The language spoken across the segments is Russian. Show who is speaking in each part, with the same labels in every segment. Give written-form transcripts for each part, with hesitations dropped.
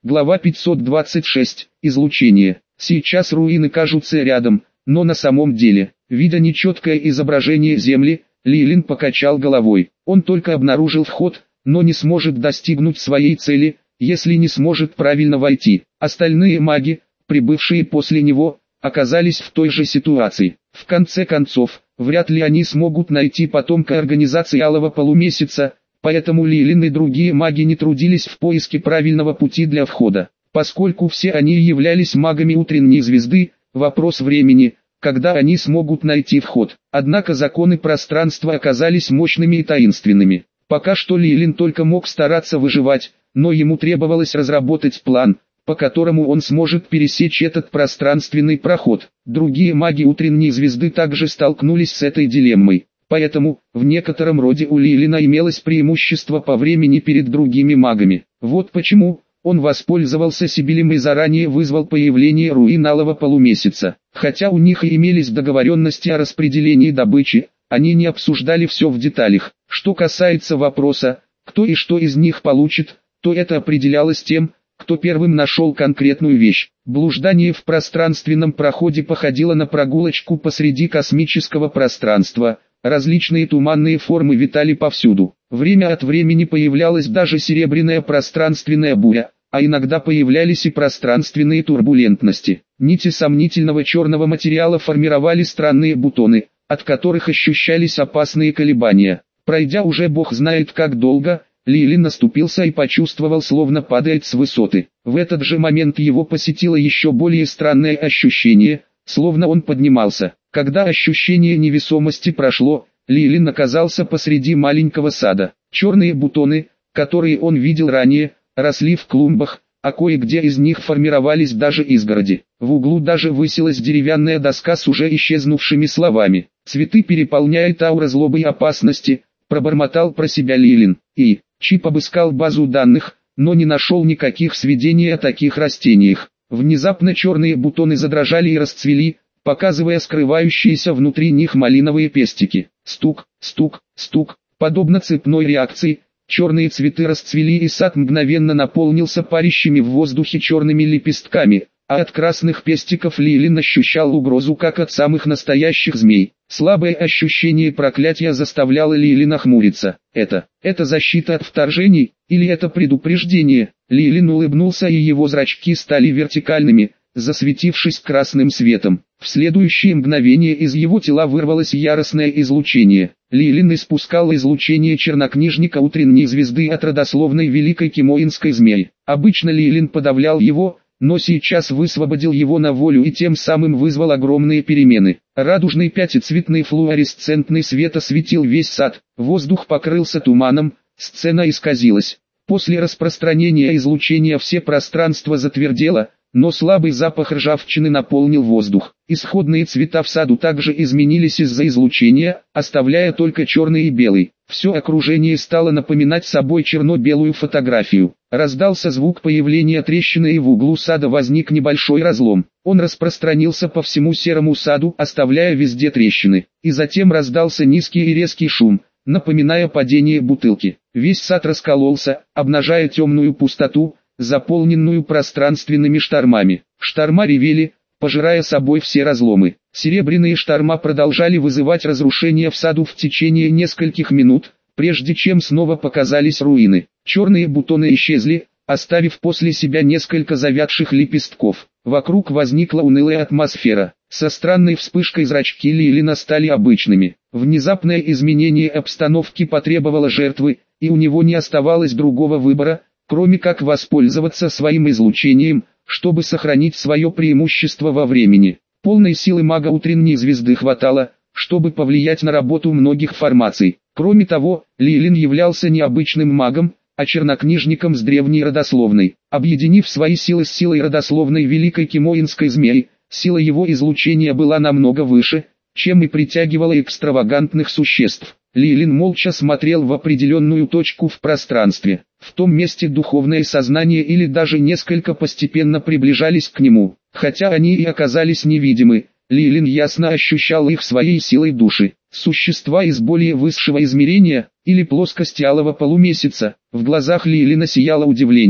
Speaker 1: Глава 526. Излучение. Сейчас руины кажутся рядом, но на самом деле, видя нечеткое изображение Земли, Лилин покачал головой. Он только обнаружил вход, но не сможет достигнуть своей цели, если не сможет правильно войти. Остальные маги, прибывшие после него, оказались в той же ситуации. В конце концов, вряд ли они смогут найти потомка организации Алого Полумесяца, поэтому Лилин и другие маги не трудились в поиске правильного пути для входа. Поскольку все они являлись магами утренней звезды, вопрос времени, когда они смогут найти вход. Однако законы пространства оказались мощными и таинственными. Пока что Лилин только мог стараться выживать, но ему требовалось разработать план, по которому он сможет пересечь этот пространственный проход. Другие маги утренней звезды также столкнулись с этой дилеммой. Поэтому, в некотором роде у Лилина имелось преимущество по времени перед другими магами. Вот почему он воспользовался Сибилем и заранее вызвал появление руин Алого Полумесяца. Хотя у них и имелись договоренности о распределении добычи, они не обсуждали все в деталях. Что касается вопроса, кто и что из них получит, то это определялось тем, кто первым нашел конкретную вещь. Блуждание в пространственном проходе походило на прогулочку посреди космического пространства. Различные туманные формы витали повсюду. Время от времени появлялась даже серебряная пространственная буря, а иногда появлялись и пространственные турбулентности. Нити сомнительного черного материала формировали странные бутоны, от которых ощущались опасные колебания. Пройдя уже бог знает как долго, Лилин наступился и почувствовал, словно падает с высоты. В этот же момент его посетило еще более странное ощущение, словно он поднимался. Когда ощущение невесомости прошло, Лилин оказался посреди маленького сада. Черные бутоны, которые он видел ранее, росли в клумбах, а кое-где из них формировались даже изгороди. В углу даже высилась деревянная доска с уже исчезнувшими словами. «Цветы переполняет аура злобы и опасности», пробормотал про себя Лилин. Чип обыскал базу данных, но не нашел никаких сведений о таких растениях. Внезапно черные бутоны задрожали и расцвели, показывая скрывающиеся внутри них малиновые пестики. Стук, стук, стук. Подобно цепной реакции, черные цветы расцвели и сад мгновенно наполнился парящими в воздухе черными лепестками, а от красных пестиков Лилин ощущал угрозу как от самых настоящих змей. Слабое ощущение проклятия заставляло Лилина хмуриться. Это защита от вторжений, или это предупреждение? Лилин улыбнулся, и его зрачки стали вертикальными, засветившись красным светом. В следующее мгновение из его тела вырвалось яростное излучение. Лилин испускал излучение чернокнижника утренней звезды от родословной великой кимоинской змеи. Обычно Лилин подавлял его, но сейчас высвободил его на волю и тем самым вызвал огромные перемены. Радужный пятицветный флуоресцентный свет осветил весь сад, воздух покрылся туманом, сцена исказилась. После распространения излучения все пространство затвердело, но слабый запах ржавчины наполнил воздух. Исходные цвета в саду также изменились из-за излучения, оставляя только черный и белый. Все окружение стало напоминать собой черно-белую фотографию. Раздался звук появления трещины, и в углу сада возник небольшой разлом. Он распространился по всему серому саду, оставляя везде трещины. И затем раздался низкий и резкий шум, напоминая падение бутылки. Весь сад раскололся, обнажая темную пустоту, заполненную пространственными штормами. Шторма ревели, пожирая собой все разломы. Серебряные шторма продолжали вызывать разрушения в саду в течение нескольких минут, прежде чем снова показались руины. Черные бутоны исчезли, оставив после себя несколько завядших лепестков. Вокруг возникла унылая атмосфера. Со странной вспышкой зрачки Лилина стали обычными. Внезапное изменение обстановки потребовало жертвы, и у него не оставалось другого выбора, кроме как воспользоваться своим излучением, чтобы сохранить свое преимущество во времени. Полной силы мага утренней звезды хватало, чтобы повлиять на работу многих формаций. Кроме того, Лилин являлся необычным магом, а чернокнижником с древней родословной. Объединив свои силы с силой родословной великой кимоинской змеи, сила его излучения была намного выше, чем и притягивала экстравагантных существ. Лилин молча смотрел в определенную точку в пространстве. В том месте духовное сознание или даже несколько постепенно приближались к нему. Хотя они и оказались невидимы, Лилин ясно ощущал их своей силой души. Существа из более высшего измерения, или плоскости Алого Полумесяца. В глазах Лилина сияло удивление.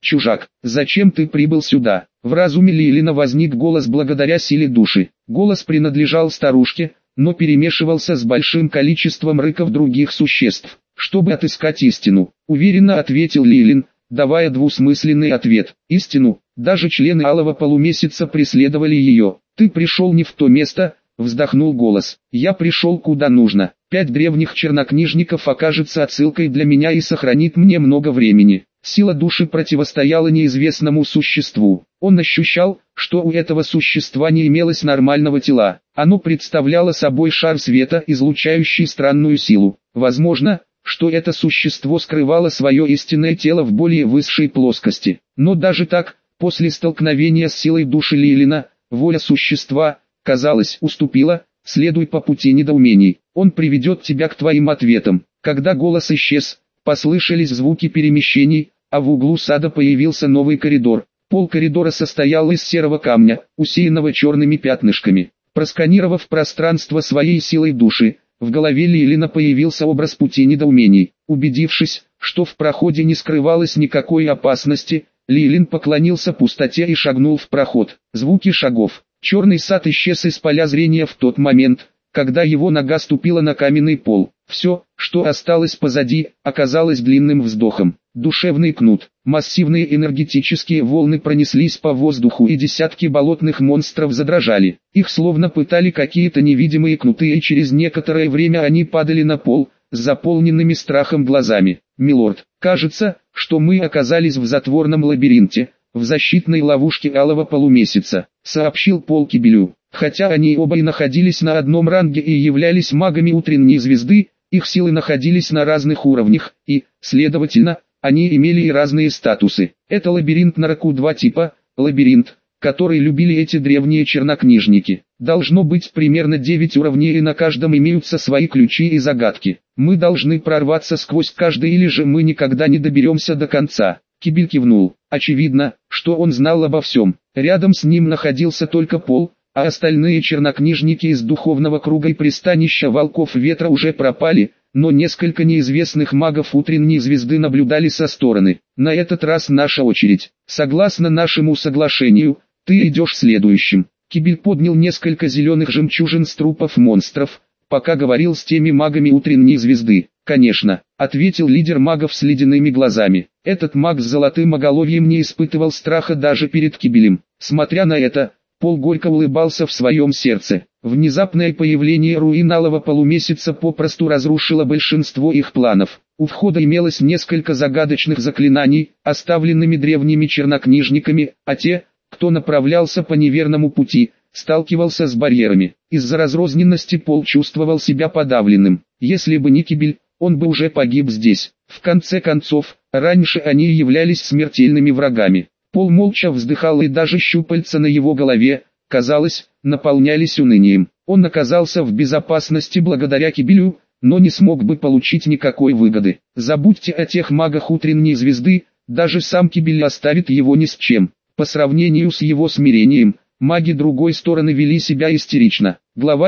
Speaker 1: «Чужак, зачем ты прибыл сюда?» В разуме Лилина возник голос благодаря силе души. Голос принадлежал старушке, но перемешивался с большим количеством рыков других существ. «Чтобы отыскать истину», — уверенно ответил Лилин, давая двусмысленный ответ. «Истину?» Даже члены Алого Полумесяца преследовали ее. «Ты пришел не в то место», — вздохнул голос. «Я пришел куда нужно. 5 древних чернокнижников окажется отсылкой для меня и сохранит мне много времени». Сила души противостояла неизвестному существу. Он ощущал, что у этого существа не имелось нормального тела. Оно представляло собой шар света, излучающий странную силу. Возможно, что это существо скрывало свое истинное тело в более высшей плоскости. Но даже так, после столкновения с силой души Лилина, воля существа, казалось, уступила. «Следуй по пути недоумений, он приведет тебя к твоим ответам». Когда голос исчез, послышались звуки перемещений, а в углу сада появился новый коридор. Пол коридора состоял из серого камня, усеянного черными пятнышками. Просканировав пространство своей силой души, в голове Лилина появился образ пути недоумений. Убедившись, что в проходе не скрывалось никакой опасности, Лилин поклонился пустоте и шагнул в проход. Звуки шагов. Черный сад исчез из поля зрения в тот момент, когда его нога ступила на каменный пол. Все, что осталось позади, оказалось длинным вздохом. Душевный кнут. Массивные энергетические волны пронеслись по воздуху, и десятки болотных монстров задрожали. Их словно пытали какие-то невидимые кнуты, и через некоторое время они падали на пол, с заполненными страхом глазами. «Милорд, кажется, что мы оказались в затворном лабиринте, в защитной ловушке Алого Полумесяца», — сообщил Пол Кибелю. Хотя они оба и находились на одном ранге и являлись магами утренней звезды, их силы находились на разных уровнях, и, следовательно, они имели и разные статусы. Это лабиринт на Раку 2 типа, лабиринт, который любили эти древние чернокнижники. Должно быть примерно 9 уровней, и на каждом имеются свои ключи и загадки. Мы должны прорваться сквозь каждый, или же мы никогда не доберемся до конца. Кибель кивнул. Очевидно, что он знал обо всем. Рядом с ним находился только Пол, а остальные чернокнижники из духовного круга и пристанища волков ветра уже пропали, но несколько неизвестных магов утренней звезды наблюдали со стороны. «На этот раз наша очередь. Согласно нашему соглашению, ты идешь следующим». Кибель поднял несколько зеленых жемчужин с трупов монстров, пока говорил с теми магами утренней звезды. «Конечно», — ответил лидер магов с ледяными глазами. Этот маг с золотым оголовьем не испытывал страха даже перед Кибелем. Смотря на это, Пол горько улыбался в своем сердце. Внезапное появление руин Алого Полумесяца попросту разрушило большинство их планов. У входа имелось несколько загадочных заклинаний, оставленными древними чернокнижниками, а те, кто направлялся по неверному пути, сталкивался с барьерами. Из-за разрозненности Пол чувствовал себя подавленным. Если бы не Кибель, он бы уже погиб здесь. В конце концов, раньше они являлись смертельными врагами. Пол молча вздыхал, и даже щупальца на его голове, казалось, наполнялись унынием. Он оказался в безопасности благодаря Кибелю, но не смог бы получить никакой выгоды. Забудьте о тех магах утренней звезды, даже сам Кибель оставит его ни с чем. По сравнению с его смирением, маги другой стороны вели себя истерично. Глава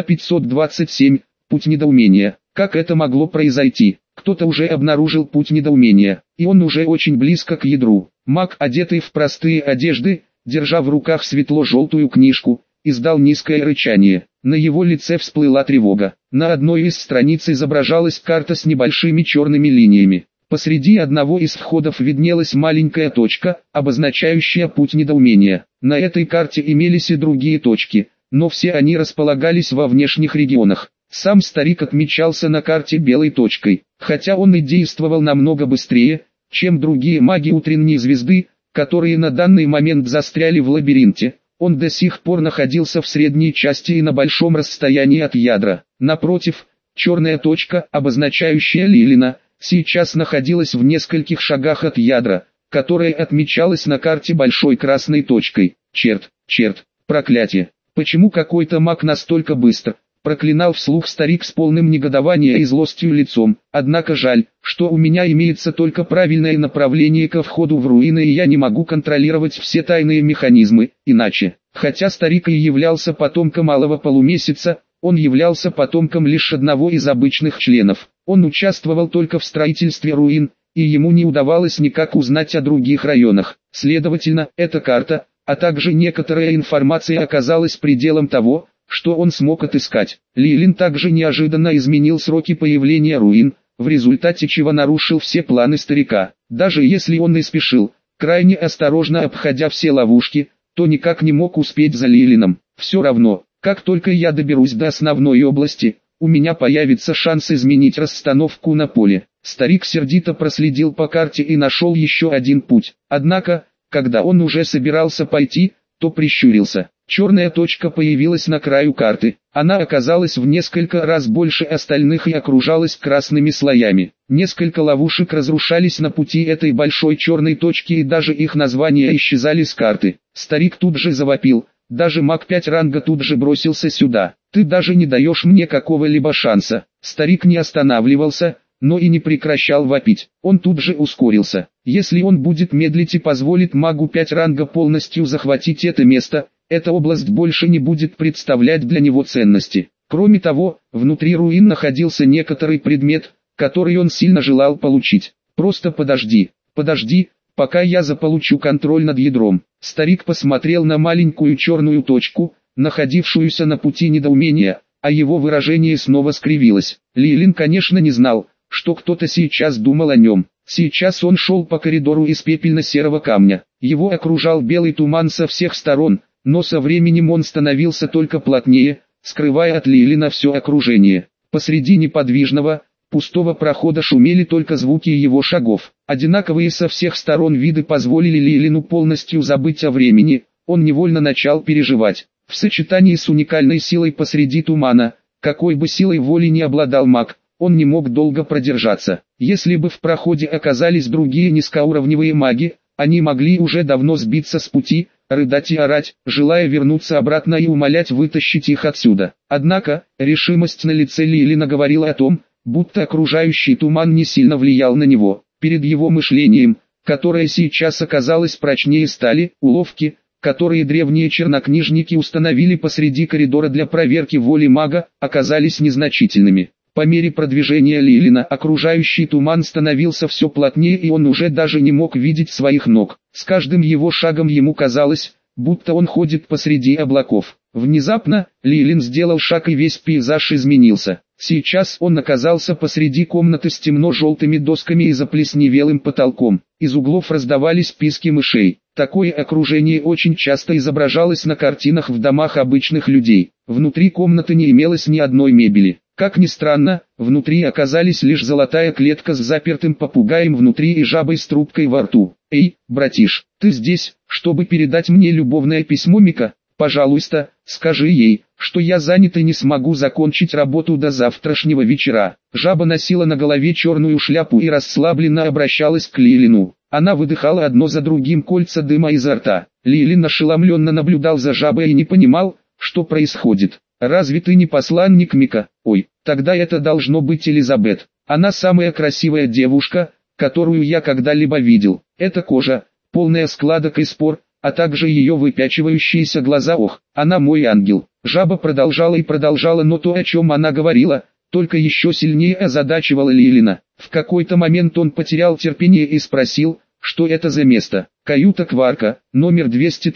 Speaker 1: 527. Путь недоумения. Как это могло произойти? Кто-то уже обнаружил путь недоумения, и он уже очень близко к ядру. Маг, одетый в простые одежды, держа в руках светло-желтую книжку, издал низкое рычание. На его лице всплыла тревога. На одной из страниц изображалась карта с небольшими черными линиями. Посреди одного из входов виднелась маленькая точка, обозначающая путь недоумения. На этой карте имелись и другие точки, но все они располагались во внешних регионах. Сам старик отмечался на карте белой точкой, хотя он и действовал намного быстрее, чем другие маги утренней звезды, которые на данный момент застряли в лабиринте. Он до сих пор находился в средней части и на большом расстоянии от ядра. Напротив, черная точка, обозначающая Лилина, сейчас находилась в нескольких шагах от ядра, которое отмечалось на карте большой красной точкой. Черт, проклятие! Почему какой-то маг настолько быстро? Проклинал вслух старик с полным негодования и злостью лицом. Однако жаль, что у меня имеется только правильное направление ко входу в руины, и я не могу контролировать все тайные механизмы, иначе. Хотя старик и являлся потомком Алого Полумесяца, он являлся потомком лишь одного из обычных членов. Он участвовал только в строительстве руин, и ему не удавалось никак узнать о других районах. Следовательно, эта карта, а также некоторая информация оказалась пределом того, что он смог отыскать. Лилин также неожиданно изменил сроки появления руин, в результате чего нарушил все планы старика. Даже если он и спешил, крайне осторожно обходя все ловушки, то никак не мог успеть за Лилином. Все равно, как только я доберусь до основной области, у меня появится шанс изменить расстановку на поле. Старик сердито проследил по карте и нашел еще один путь. Однако, когда он уже собирался пойти, то прищурился. Черная точка появилась на краю карты. Она оказалась в несколько раз больше остальных и окружалась красными слоями. Несколько ловушек разрушались на пути этой большой черной точки, и даже их названия исчезали с карты. Старик тут же завопил. Даже маг 5 ранга тут же бросился сюда. «Ты даже не даешь мне какого-либо шанса». Старик не останавливался, но и не прекращал вопить. Он тут же ускорился. Если он будет медлить и позволит магу 5 ранга полностью захватить это место, эта область больше не будет представлять для него ценности. Кроме того, внутри руин находился некоторый предмет, который он сильно желал получить. «Просто подожди, пока я заполучу контроль над ядром». Старик посмотрел на маленькую черную точку, находившуюся на пути недоумения, а его выражение снова скривилось. Лилин, конечно, не знал, что кто-то сейчас думал о нем. Сейчас он шел по коридору из пепельно-серого камня. Его окружал белый туман со всех сторон, но со временем он становился только плотнее, скрывая от Лилина все окружение. Посреди неподвижного, пустого прохода шумели только звуки его шагов. Одинаковые со всех сторон виды позволили Лилину полностью забыть о времени. Он невольно начал переживать. В сочетании с уникальной силой посреди тумана, какой бы силой воли ни обладал маг, он не мог долго продержаться. Если бы в проходе оказались другие низкоуровневые маги, они могли уже давно сбиться с пути, рыдать и орать, желая вернуться обратно и умолять вытащить их отсюда. Однако, решимость на лице Лилина говорила о том, будто окружающий туман не сильно влиял на него. Перед его мышлением, которое сейчас оказалось прочнее стали, уловки, которые древние чернокнижники установили посреди коридора для проверки воли мага, оказались незначительными. По мере продвижения Лилина окружающий туман становился все плотнее, и он уже даже не мог видеть своих ног. С каждым его шагом ему казалось, будто он ходит посреди облаков. Внезапно, Лилин сделал шаг, и весь пейзаж изменился. Сейчас он оказался посреди комнаты с темно-желтыми досками и заплесневелым потолком. Из углов раздавались писки мышей. Такое окружение очень часто изображалось на картинах в домах обычных людей. Внутри комнаты не имелось ни одной мебели. Как ни странно, внутри оказались лишь золотая клетка с запертым попугаем внутри и жабой с трубкой во рту. «Эй, братиш, ты здесь, чтобы передать мне любовное письмо Мика? Пожалуйста, скажи ей, что я занят и не смогу закончить работу до завтрашнего вечера». Жаба носила на голове черную шляпу и расслабленно обращалась к Лилину. Она выдыхала одно за другим кольца дыма изо рта. Лилин ошеломленно наблюдал за жабой и не понимал, что происходит. «Разве ты не посланник Мика? Ой, тогда это должно быть Элизабет. Она самая красивая девушка, которую я когда-либо видел. Эта кожа, полная складок и спор, а также ее выпячивающиеся глаза. Ох, она мой ангел». Жаба продолжала и продолжала, но то, о чем она говорила, только еще сильнее озадачивало Лилина. В какой-то момент он потерял терпение и спросил, что это за место. «Каюта Кварка, номер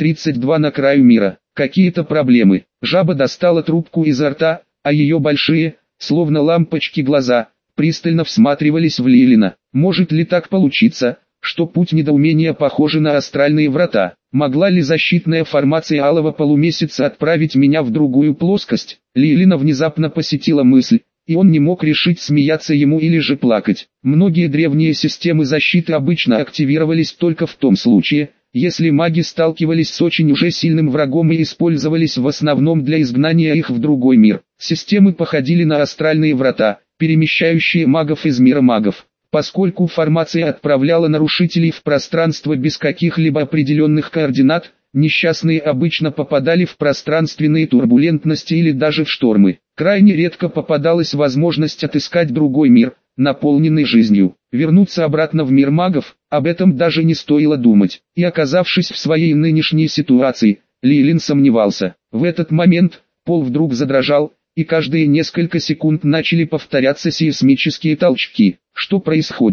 Speaker 1: 232 на краю мира. Какие-то проблемы». Жаба достала трубку изо рта, а ее большие, словно лампочки глаза, пристально всматривались в Лилина. Может ли так получиться, что путь недоумения похож на астральные врата? Могла ли защитная формация алого полумесяца отправить меня в другую плоскость? Лилина внезапно посетила мысль, и он не мог решить, смеяться ему или же плакать. Многие древние системы защиты обычно активировались только в том случае, если маги сталкивались с очень уже сильным врагом и использовались в основном для изгнания их в другой мир. Системы походили на астральные врата, перемещающие магов из мира магов. Поскольку формация отправляла нарушителей в пространство без каких-либо определенных координат, несчастные обычно попадали в пространственные турбулентности или даже в штормы. Крайне редко попадалась возможность отыскать другой мир, наполненный жизнью. Вернуться обратно в мир магов, об этом даже не стоило думать. И оказавшись в своей нынешней ситуации, Лилин сомневался. В этот момент, пол вдруг задрожал, и каждые несколько секунд начали повторяться сейсмические толчки. Что происходит?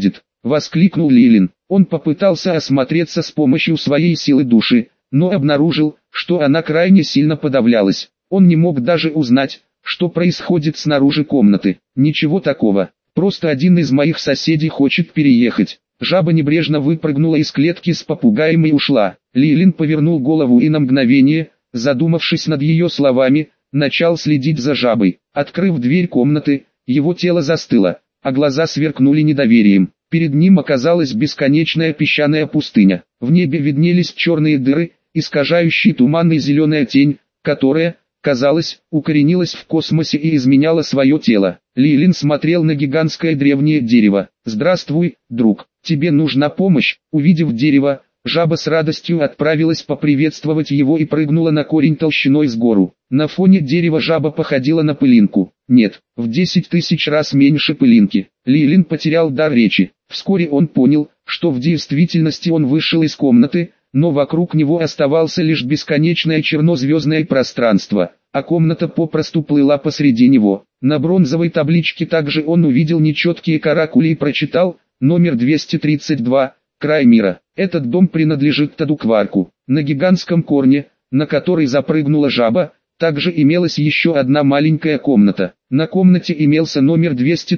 Speaker 1: воскликнул Лилин. Он попытался осмотреться с помощью своей силы души, но обнаружил, что она крайне сильно подавлялась. Он не мог даже узнать, что происходит снаружи комнаты. Ничего такого, просто один из моих соседей хочет переехать. Жаба небрежно выпрыгнула из клетки с попугаем и ушла. Лилин повернул голову и на мгновение, задумавшись над ее словами, начал следить за жабой. Открыв дверь комнаты, его тело застыло, а глаза сверкнули недоверием. Перед ним оказалась бесконечная песчаная пустыня. В небе виднелись черные дыры, искажающие туман и зеленая тень, которая, казалось, укоренилась в космосе и изменяла свое тело. Лилин смотрел на гигантское древнее дерево. «Здравствуй, друг, тебе нужна помощь?» Увидев дерево, жаба с радостью отправилась поприветствовать его и прыгнула на корень толщиной с гору. На фоне дерева жаба походила на пылинку. Нет, в 10 тысяч раз меньше пылинки. Лилин потерял дар речи. Вскоре он понял, что в действительности он вышел из комнаты, но вокруг него оставался лишь бесконечное чернозвездное пространство, а комната попросту плыла посреди него. На бронзовой табличке также он увидел нечеткие каракули и прочитал «Номер 232, край мира». Этот дом принадлежит Тадукварку. На гигантском корне, на который запрыгнула жаба, также имелась еще одна маленькая комната. На комнате имелся номер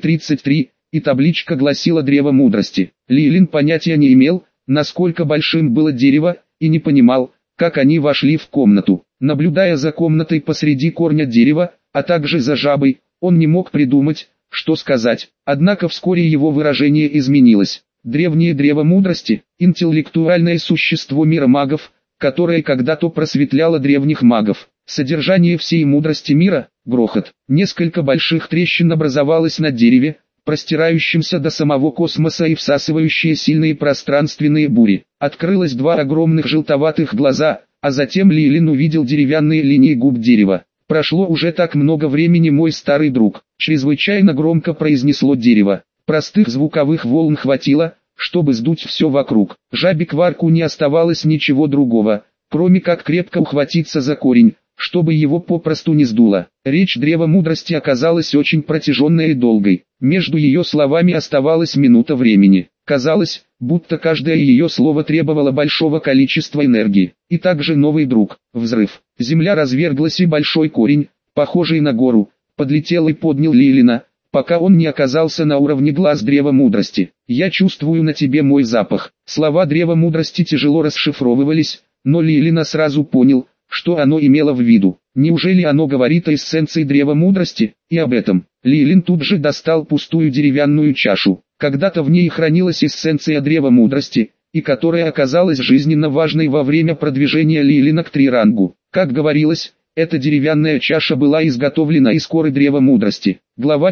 Speaker 1: 233, и табличка гласила «Древо мудрости». Лилин понятия не имел, насколько большим было дерево, и не понимал, как они вошли в комнату. Наблюдая за комнатой посреди корня дерева, а также за жабой, он не мог придумать, что сказать. Однако вскоре его выражение изменилось. Древнее древо мудрости, интеллектуальное существо мира магов, которое когда-то просветляло древних магов. Содержание всей мудрости мира, грохот. Несколько больших трещин образовалось на дереве, простирающимся до самого космоса и всасывающие сильные пространственные бури. Открылось два огромных желтоватых глаза, а затем Лилин увидел деревянные линии губ дерева. «Прошло уже так много времени, мой старый друг», чрезвычайно громко произнесло дерево. Простых звуковых волн хватило, чтобы сдуть все вокруг. Жабе Кварку не оставалось ничего другого, кроме как крепко ухватиться за корень, чтобы его попросту не сдуло. Речь древа мудрости оказалась очень протяженной и долгой. Между ее словами оставалась минута времени. Казалось, будто каждое ее слово требовало большого количества энергии. И также новый друг. Взрыв. Земля разверглась, и большой корень, похожий на гору, подлетел и поднял Лилина, пока он не оказался на уровне глаз древа мудрости. «Я чувствую на тебе мой запах». Слова древа мудрости тяжело расшифровывались, но Лилина сразу понял, что оно имело в виду. Неужели оно говорит о эссенции древа мудрости? И об этом. Лилин тут же достал пустую деревянную чашу. Когда-то в ней хранилась эссенция древа мудрости, и которая оказалась жизненно важной во время продвижения Лилина к Трирангу. Как говорилось, эта деревянная чаша была изготовлена из коры древа мудрости. Глава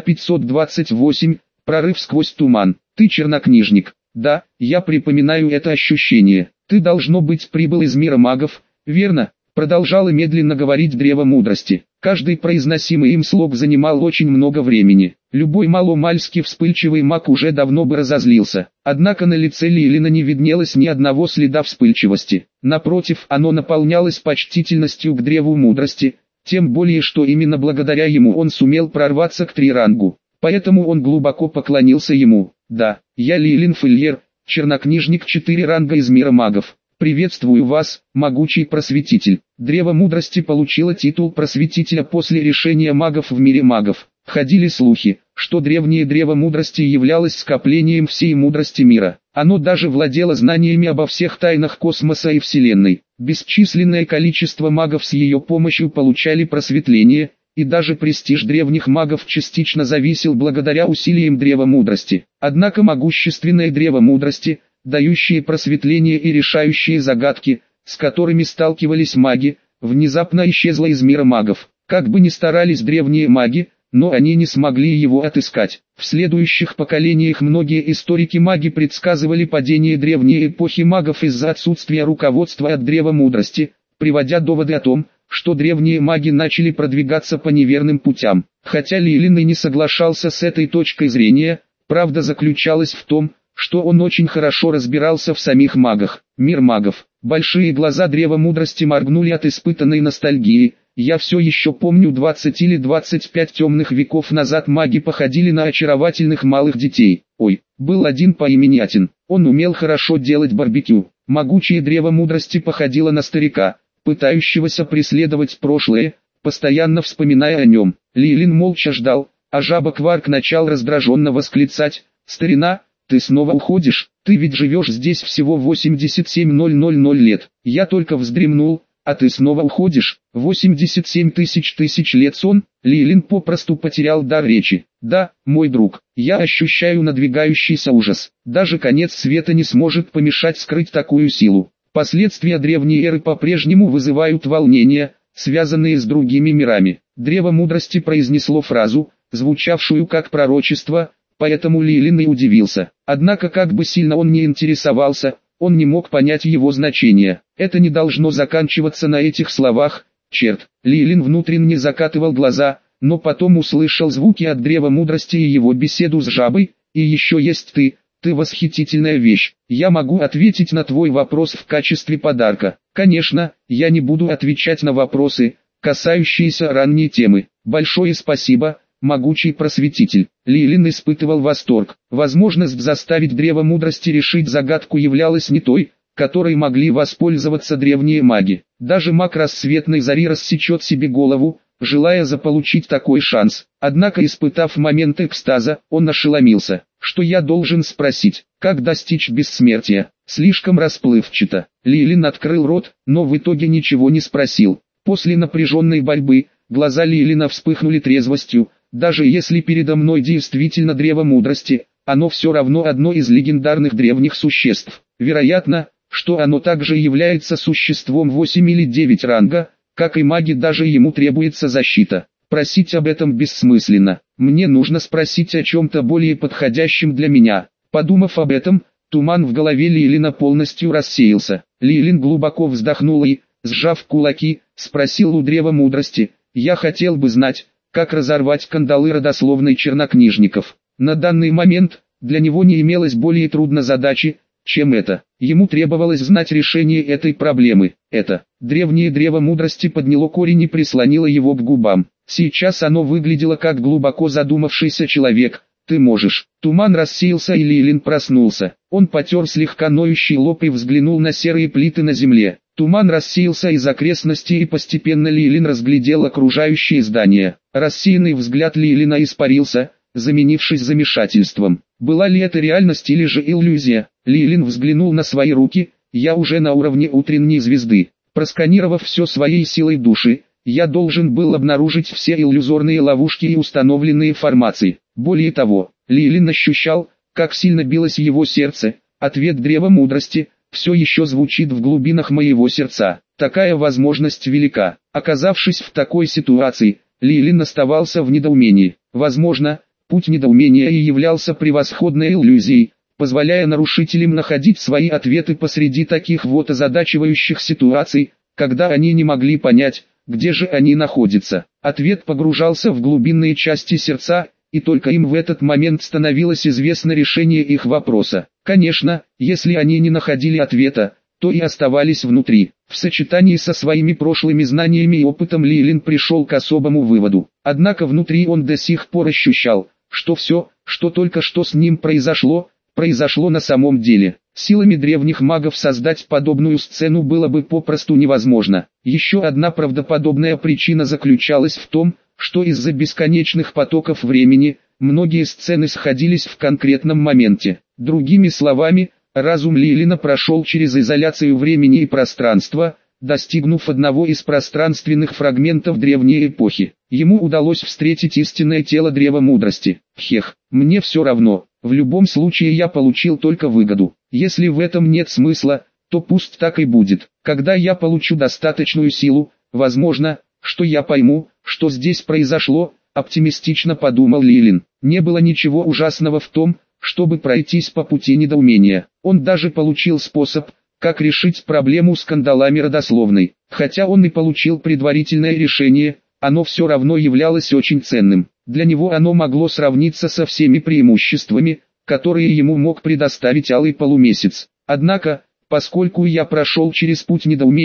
Speaker 1: 528. Прорыв сквозь туман. Ты чернокнижник. Да, я припоминаю это ощущение. Ты, должно быть, прибыл из мира магов, верно? Продолжало медленно говорить древо мудрости. Каждый произносимый им слог занимал очень много времени. Любой маломальски вспыльчивый маг уже давно бы разозлился. Однако на лице Лилина не виднелось ни одного следа вспыльчивости. Напротив, оно наполнялось почтительностью к древу мудрости, тем более что именно благодаря ему он сумел прорваться к Трирангу. Поэтому он глубоко поклонился ему. «Да, я Лилин Фельер, чернокнижник 4 ранга из мира магов. Приветствую вас, могучий просветитель». Древо мудрости получило титул просветителя после решения магов в мире магов. Ходили слухи, что древнее древо мудрости являлось скоплением всей мудрости мира. Оно даже владело знаниями обо всех тайнах космоса и Вселенной. Бесчисленное количество магов с ее помощью получали просветление, и даже престиж древних магов частично зависел благодаря усилиям древа мудрости. Однако могущественное древо мудрости, дающие просветление и решающие загадки, с которыми сталкивались маги, внезапно исчезло из мира магов. Как бы ни старались древние маги, но они не смогли его отыскать. В следующих поколениях многие историки-маги предсказывали падение древней эпохи магов из-за отсутствия руководства от древа мудрости, приводя доводы о том, что древние маги начали продвигаться по неверным путям. Хотя Лилин и не соглашался с этой точкой зрения, правда заключалась в том, что он очень хорошо разбирался в самих магах. Мир магов. Большие глаза древа мудрости моргнули от испытанной ностальгии, я все еще помню 20 или 25 темных веков назад маги походили на очаровательных малых детей. Ой, был один по имени Атин, он умел хорошо делать барбекю. Могучее древо мудрости походило на старика, пытающегося преследовать прошлое, постоянно вспоминая о нем. Лилин молча ждал, а жаба Кварк начал раздраженно восклицать: «Старина, ты снова уходишь? Ты ведь живешь здесь всего 87 000 лет. Я только вздремнул, а ты снова уходишь. 87 тысяч лет сон?» Лилин попросту потерял дар речи. «Да, мой друг, я ощущаю надвигающийся ужас. Даже конец света не сможет помешать скрыть такую силу. Последствия древней эры по-прежнему вызывают волнения, связанные с другими мирами». Древо мудрости произнесло фразу, звучавшую как пророчество, поэтому Лилин и удивился. Однако как бы сильно он не интересовался, он не мог понять его значение. Это не должно заканчиваться на этих словах. Черт, Лилин внутренне закатывал глаза, но потом услышал звуки от древа мудрости и его беседу с жабой. «И еще есть ты восхитительная вещь. Я могу ответить на твой вопрос в качестве подарка». Конечно, я не буду отвечать на вопросы, касающиеся ранней темы. Большое спасибо, могучий просветитель. Лилин испытывал восторг. Возможность заставить древо мудрости решить загадку являлась не той, которой могли воспользоваться древние маги. Даже маг рассветной зари рассечет себе голову, желая заполучить такой шанс. Однако, испытав момент экстаза, он ошеломился. Что я должен спросить? Как достичь бессмертия? Слишком расплывчато. Лилин открыл рот, но в итоге ничего не спросил. После напряженной борьбы, глаза Лилина вспыхнули трезвостью. Даже если передо мной действительно древо мудрости, оно все равно одно из легендарных древних существ. Вероятно, что оно также является существом 8 или 9 ранга, как и маги, даже ему требуется защита. Просить об этом бессмысленно. Мне нужно спросить о чем-то более подходящем для меня. Подумав об этом, туман в голове Лилина полностью рассеялся. Лилин глубоко вздохнул и, сжав кулаки, спросил у древа мудрости: «Я хотел бы знать, как разорвать кандалы родословной чернокнижников». На данный момент, для него не имелось более трудной задачи, чем это. Ему требовалось знать решение этой проблемы. Это древнее древо мудрости подняло корень и прислонило его к губам. Сейчас оно выглядело как глубоко задумавшийся человек. «Ты можешь». Туман рассеялся и Лилин проснулся. Он потер слегка ноющий лоб и взглянул на серые плиты на земле. Туман рассеялся из окрестностей, и постепенно Лилин разглядел окружающие здания. Рассеянный взгляд Лилина испарился, заменившись замешательством. Была ли это реальность или же иллюзия? Лилин взглянул на свои руки. «Я уже на уровне утренней звезды». Просканировав все своей силой души, я должен был обнаружить все иллюзорные ловушки и установленные формации. Более того, Лилин ощущал, как сильно билось его сердце. Ответ древа мудрости все еще звучит в глубинах моего сердца. Такая возможность велика. Оказавшись в такой ситуации, Лилин оставался в недоумении. Возможно, путь недоумения и являлся превосходной иллюзией, позволяя нарушителям находить свои ответы посреди таких вот озадачивающих ситуаций, когда они не могли понять, где же они находятся. Ответ погружался в глубинные части сердца, и только им в этот момент становилось известно решение их вопроса. Конечно, если они не находили ответа, то и оставались внутри. В сочетании со своими прошлыми знаниями и опытом Лилин пришел к особому выводу. Однако внутри он до сих пор ощущал, что все, что только что с ним произошло на самом деле. Силами древних магов создать подобную сцену было бы попросту невозможно. Еще одна правдоподобная причина заключалась в том, что из-за бесконечных потоков времени, многие сцены сходились в конкретном моменте. Другими словами, разум Лилина прошел через изоляцию времени и пространства, достигнув одного из пространственных фрагментов древней эпохи. Ему удалось встретить истинное тело древа мудрости. Хех, мне все равно, в любом случае я получил только выгоду. Если в этом нет смысла, то пусть так и будет. Когда я получу достаточную силу, возможно, что я пойму, что здесь произошло, оптимистично подумал Лилин. Не было ничего ужасного в том, чтобы пройтись по пути недоумения. Он даже получил способ, как решить проблему с кандалами родословной. Хотя он и получил предварительное решение, оно все равно являлось очень ценным. Для него оно могло сравниться со всеми преимуществами, которые ему мог предоставить алый полумесяц. Однако, поскольку я прошел через путь недоумения,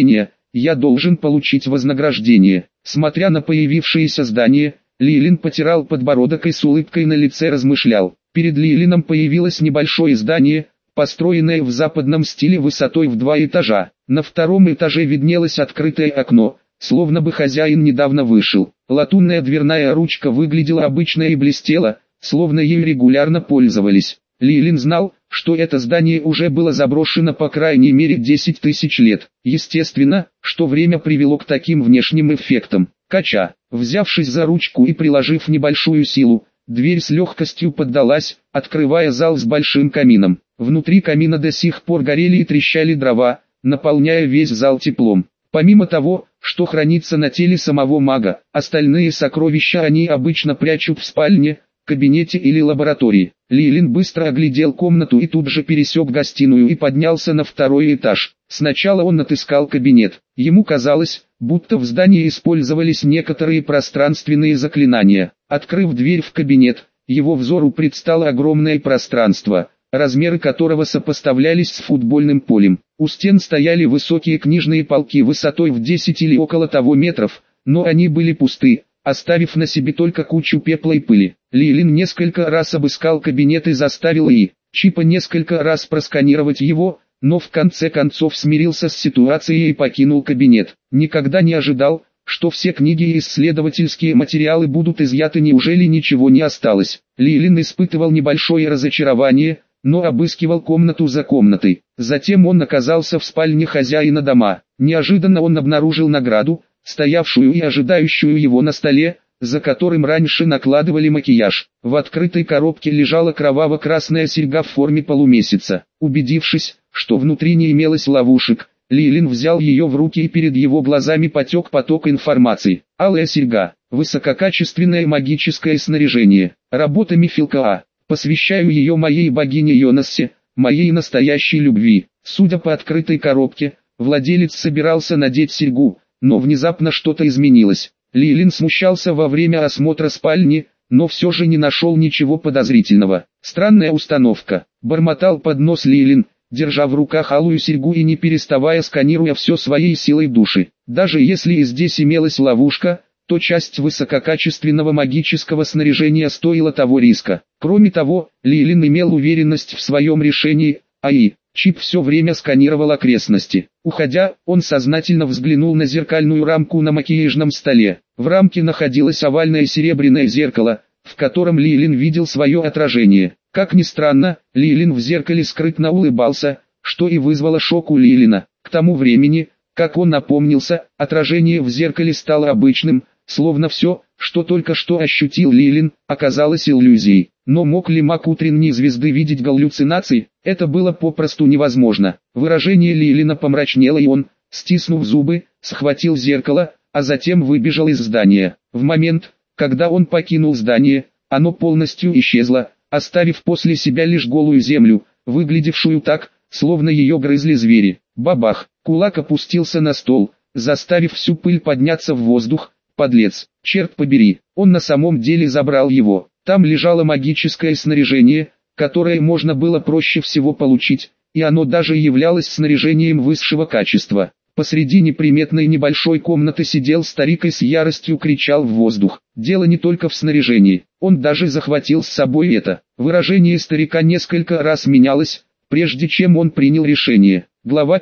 Speaker 1: я должен получить вознаграждение. Смотря на появившееся здание, Лилин потирал подбородок и с улыбкой на лице размышлял. Перед Лилином появилось небольшое здание, построенное в западном стиле высотой в 2 этажа. На втором этаже виднелось открытое окно, словно бы хозяин недавно вышел. Латунная дверная ручка выглядела обычно и блестела, словно ею регулярно пользовались. Лилин знал, что это здание уже было заброшено по крайней мере 10 тысяч лет. Естественно, что время привело к таким внешним эффектам. Кача, взявшись за ручку и приложив небольшую силу, дверь с легкостью поддалась, открывая зал с большим камином. Внутри камина до сих пор горели и трещали дрова, наполняя весь зал теплом. Помимо того, что хранится на теле самого мага, остальные сокровища они обычно прячут в спальне, кабинете или лаборатории. Лилин быстро оглядел комнату и тут же пересек гостиную и поднялся на 2-й этаж. Сначала он отыскал кабинет. Ему казалось, будто в здании использовались некоторые пространственные заклинания. Открыв дверь в кабинет, его взору предстало огромное пространство, размеры которого сопоставлялись с футбольным полем. У стен стояли высокие книжные полки высотой в 10 или около того метров, но они были пусты, оставив на себе только кучу пепла и пыли. Лилин несколько раз обыскал кабинет и заставил Чипа несколько раз просканировать его, но в конце концов смирился с ситуацией и покинул кабинет. Никогда не ожидал, что все книги и исследовательские материалы будут изъяты, неужели ничего не осталось. Лилин испытывал небольшое разочарование, но обыскивал комнату за комнатой. Затем он оказался в спальне хозяина дома. Неожиданно он обнаружил награду, стоявшую и ожидающую его на столе, за которым раньше накладывали макияж. В открытой коробке лежала кроваво-красная серьга в форме полумесяца. Убедившись, что внутри не имелось ловушек, Лилин взял ее в руки и перед его глазами потек поток информации. Алая серьга, высококачественное магическое снаряжение, работа Мифилка. Посвящаю ее моей богине Йонассе, моей настоящей любви. Судя по открытой коробке, владелец собирался надеть серьгу, но внезапно что-то изменилось. Лилин смущался во время осмотра спальни, но все же не нашел ничего подозрительного. Странная установка, бормотал под нос Лилин, держа в руках алую серьгу и не переставая сканируя все своей силой души. Даже если и здесь имелась ловушка, то часть высококачественного магического снаряжения стоила того риска. Кроме того, Лилин имел уверенность в своем решении, Чип все время сканировал окрестности. Уходя, он сознательно взглянул на зеркальную рамку на макияжном столе. В рамке находилось овальное серебряное зеркало, в котором Лилин видел свое отражение. Как ни странно, Лилин в зеркале скрытно улыбался, что и вызвало шок у Лилина. К тому времени, как он опомнился, отражение в зеркале стало обычным, словно все, что только что ощутил Лилин, оказалось иллюзией. Но мог ли маг утренней звезды видеть галлюцинации? Это было попросту невозможно. Выражение Лилина помрачнело, и он, стиснув зубы, схватил зеркало, а затем выбежал из здания. В момент, когда он покинул здание, оно полностью исчезло, оставив после себя лишь голую землю, выглядевшую так, словно ее грызли звери. Бабах! Кулак опустился на стол, заставив всю пыль подняться в воздух. Подлец, черт побери, он на самом деле забрал его. Там лежало магическое снаряжение, которое можно было проще всего получить, и оно даже являлось снаряжением высшего качества. Посреди неприметной небольшой комнаты сидел старик и с яростью кричал в воздух. Дело не только в снаряжении, он даже захватил с собой это. Выражение старика несколько раз менялось, прежде чем он принял решение. Глава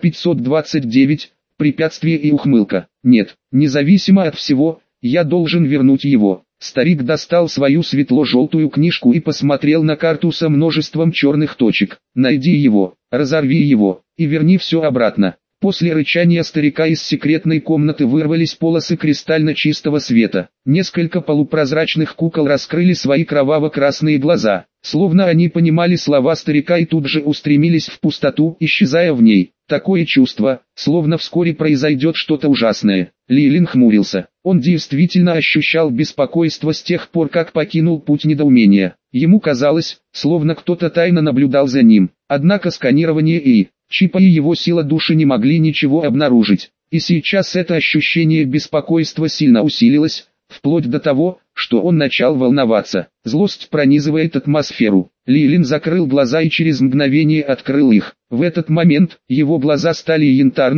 Speaker 1: 529. Препятствие и ухмылка. Нет, независимо от всего, я должен вернуть его. Старик достал свою светло-желтую книжку и посмотрел на карту со множеством черных точек. Найди его, разорви его, и верни все обратно. После рычания старика из секретной комнаты вырвались полосы кристально чистого света. Несколько полупрозрачных кукол раскрыли свои кроваво-красные глаза, словно они понимали слова старика и тут же устремились в пустоту, исчезая в ней. Такое чувство, словно вскоре произойдет что-то ужасное. Лилин хмурился. Он действительно ощущал беспокойство с тех пор, как покинул путь недоумения. Ему казалось, словно кто-то тайно наблюдал за ним. Однако сканирование Чипа и его сила души не могли ничего обнаружить. И сейчас это ощущение беспокойства сильно усилилось, вплоть до того, что он начал волноваться. Злость пронизывает атмосферу. Лилин закрыл глаза и через мгновение открыл их. В этот момент его глаза стали янтарными,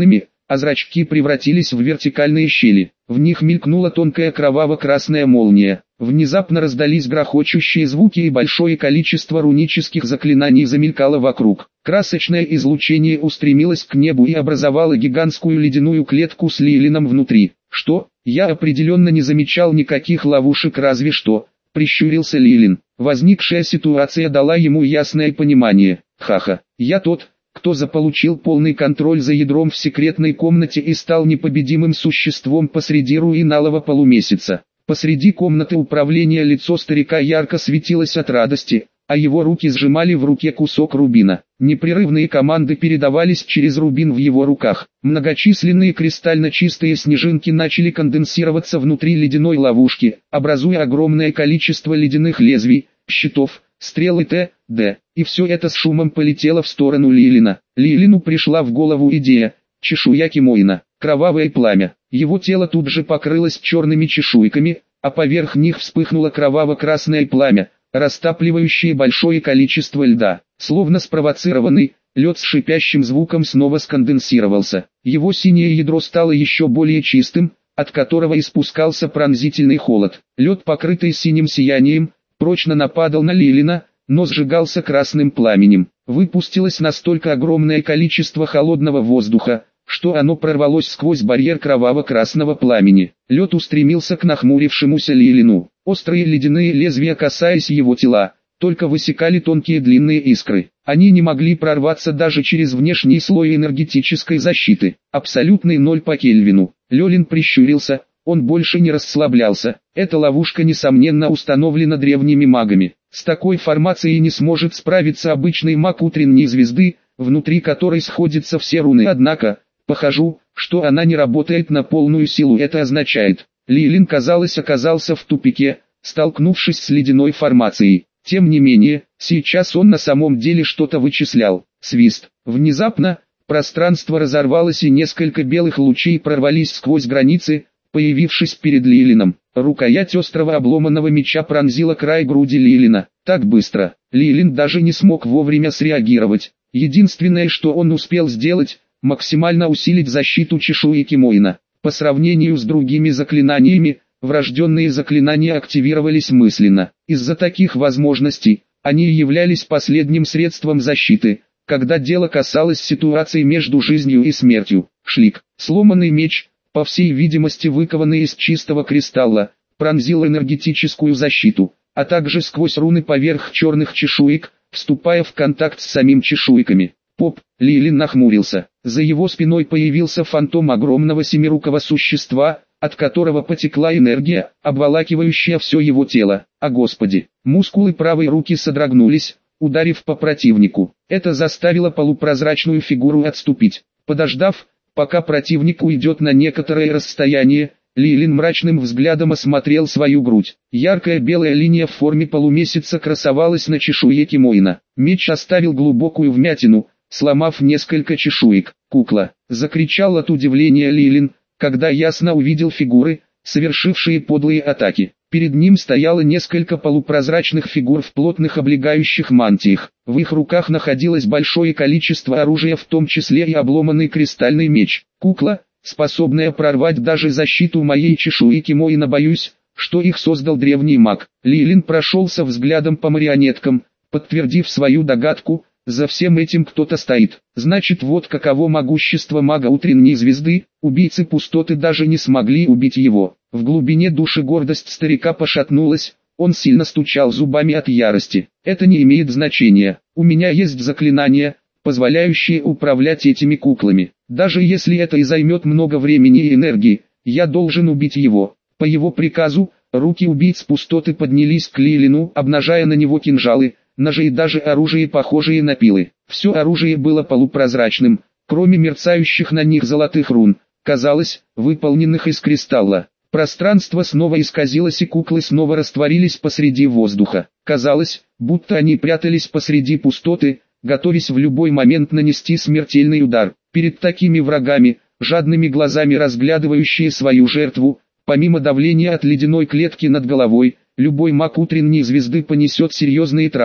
Speaker 1: а зрачки превратились в вертикальные щели. В них мелькнула тонкая кроваво-красная молния. Внезапно раздались грохочущие звуки, и большое количество рунических заклинаний замелькало вокруг. Красочное излучение устремилось к небу и образовало гигантскую ледяную клетку с Лейлином внутри. Что? Я определенно не замечал никаких ловушек, разве что, прищурился Лейлин. Возникшая ситуация дала ему ясное понимание. Ха-ха, я тот, кто заполучил полный контроль за ядром в секретной комнате и стал непобедимым существом посреди руин алого полумесяца. Посреди комнаты управления лицо старика ярко светилось от радости, а его руки сжимали в руке кусок рубина. Непрерывные команды передавались через рубин в его руках. Многочисленные кристально чистые снежинки начали конденсироваться внутри ледяной ловушки, образуя огромное количество ледяных лезвий, щитов, стрел и т.д. И все это с шумом полетело в сторону Лейлина. Лейлину пришла в голову идея: чешуя Кимоина, кровавое пламя. Его тело тут же покрылось черными чешуйками, а поверх них вспыхнуло кроваво-красное пламя, растапливающее большое количество льда. Словно спровоцированный, лед с шипящим звуком снова сконденсировался. Его синее ядро стало еще более чистым, от которого испускался пронзительный холод. Лед, покрытый синим сиянием, прочно нападал на Лейлина, но сжигался красным пламенем. Выпустилось настолько огромное количество холодного воздуха, что оно прорвалось сквозь барьер кроваво-красного пламени. Лед устремился к нахмурившемуся Лейлину. Острые ледяные лезвия, касаясь его тела, только высекали тонкие длинные искры. Они не могли прорваться даже через внешний слой энергетической защиты. Абсолютный ноль по Кельвину. Лейлин прищурился, он больше не расслаблялся. Эта ловушка несомненно установлена древними магами. С такой формацией не сможет справиться обычный маг утренней звезды, внутри которой сходятся все руны. Однако, похожу, что она не работает на полную силу. Это означает, Лейлин, казалось, оказался в тупике, столкнувшись с ледяной формацией. Тем не менее, сейчас он на самом деле что-то вычислял. Свист. Внезапно, пространство разорвалось, и несколько белых лучей прорвались сквозь границы, появившись перед Лейлином. Рукоять острого обломанного меча пронзила край груди Лейлина. Так быстро, Лейлин даже не смог вовремя среагировать. Единственное, что он успел сделать, максимально усилить защиту чешуи Кимоина. По сравнению с другими заклинаниями, врожденные заклинания активировались мысленно. Из-за таких возможностей, они являлись последним средством защиты, когда дело касалось ситуации между жизнью и смертью. Шлик. Сломанный меч, по всей видимости выкованный из чистого кристалла, пронзил энергетическую защиту, а также сквозь руны поверх черных чешуек, вступая в контакт с самим чешуйками. Поп. Лейлин нахмурился. За его спиной появился фантом огромного семирукого существа, от которого потекла энергия, обволакивающая все его тело. А господи, мускулы правой руки содрогнулись, ударив по противнику. Это заставило полупрозрачную фигуру отступить. Подождав, пока противник уйдет на некоторое расстояние, Лейлин мрачным взглядом осмотрел свою грудь. Яркая белая линия в форме полумесяца красовалась на чешуе Кимоина. Меч оставил глубокую вмятину, сломав несколько чешуек. «Кукла!» — закричал от удивления Лейлин, когда ясно увидел фигуры, совершившие подлые атаки. Перед ним стояло несколько полупрозрачных фигур в плотных облегающих мантиях. В их руках находилось большое количество оружия, в том числе и обломанный кристальный меч. «Кукла, способная прорвать даже защиту моей чешуи Кимоина, боюсь, что их создал древний маг». Лейлин прошелся взглядом по марионеткам, подтвердив свою догадку: за всем этим кто-то стоит. Значит, вот каково могущество мага утренней звезды. Убийцы пустоты даже не смогли убить его. В глубине души гордость старика пошатнулась, он сильно стучал зубами от ярости. «Это не имеет значения. У меня есть заклинания, позволяющие управлять этими куклами. Даже если это и займет много времени и энергии, я должен убить его». По его приказу, руки убийц пустоты поднялись к Лейлину, обнажая на него кинжалы, ножи и даже оружие, похожие на пилы. Все оружие было полупрозрачным, кроме мерцающих на них золотых рун, казалось, выполненных из кристалла. Пространство снова исказилось, и куклы снова растворились посреди воздуха. Казалось, будто они прятались посреди пустоты, готовясь в любой момент нанести смертельный удар. Перед такими врагами, жадными глазами разглядывающие свою жертву, помимо давления от ледяной клетки над головой, любой маг утренней звезды понесет серьезные травмы.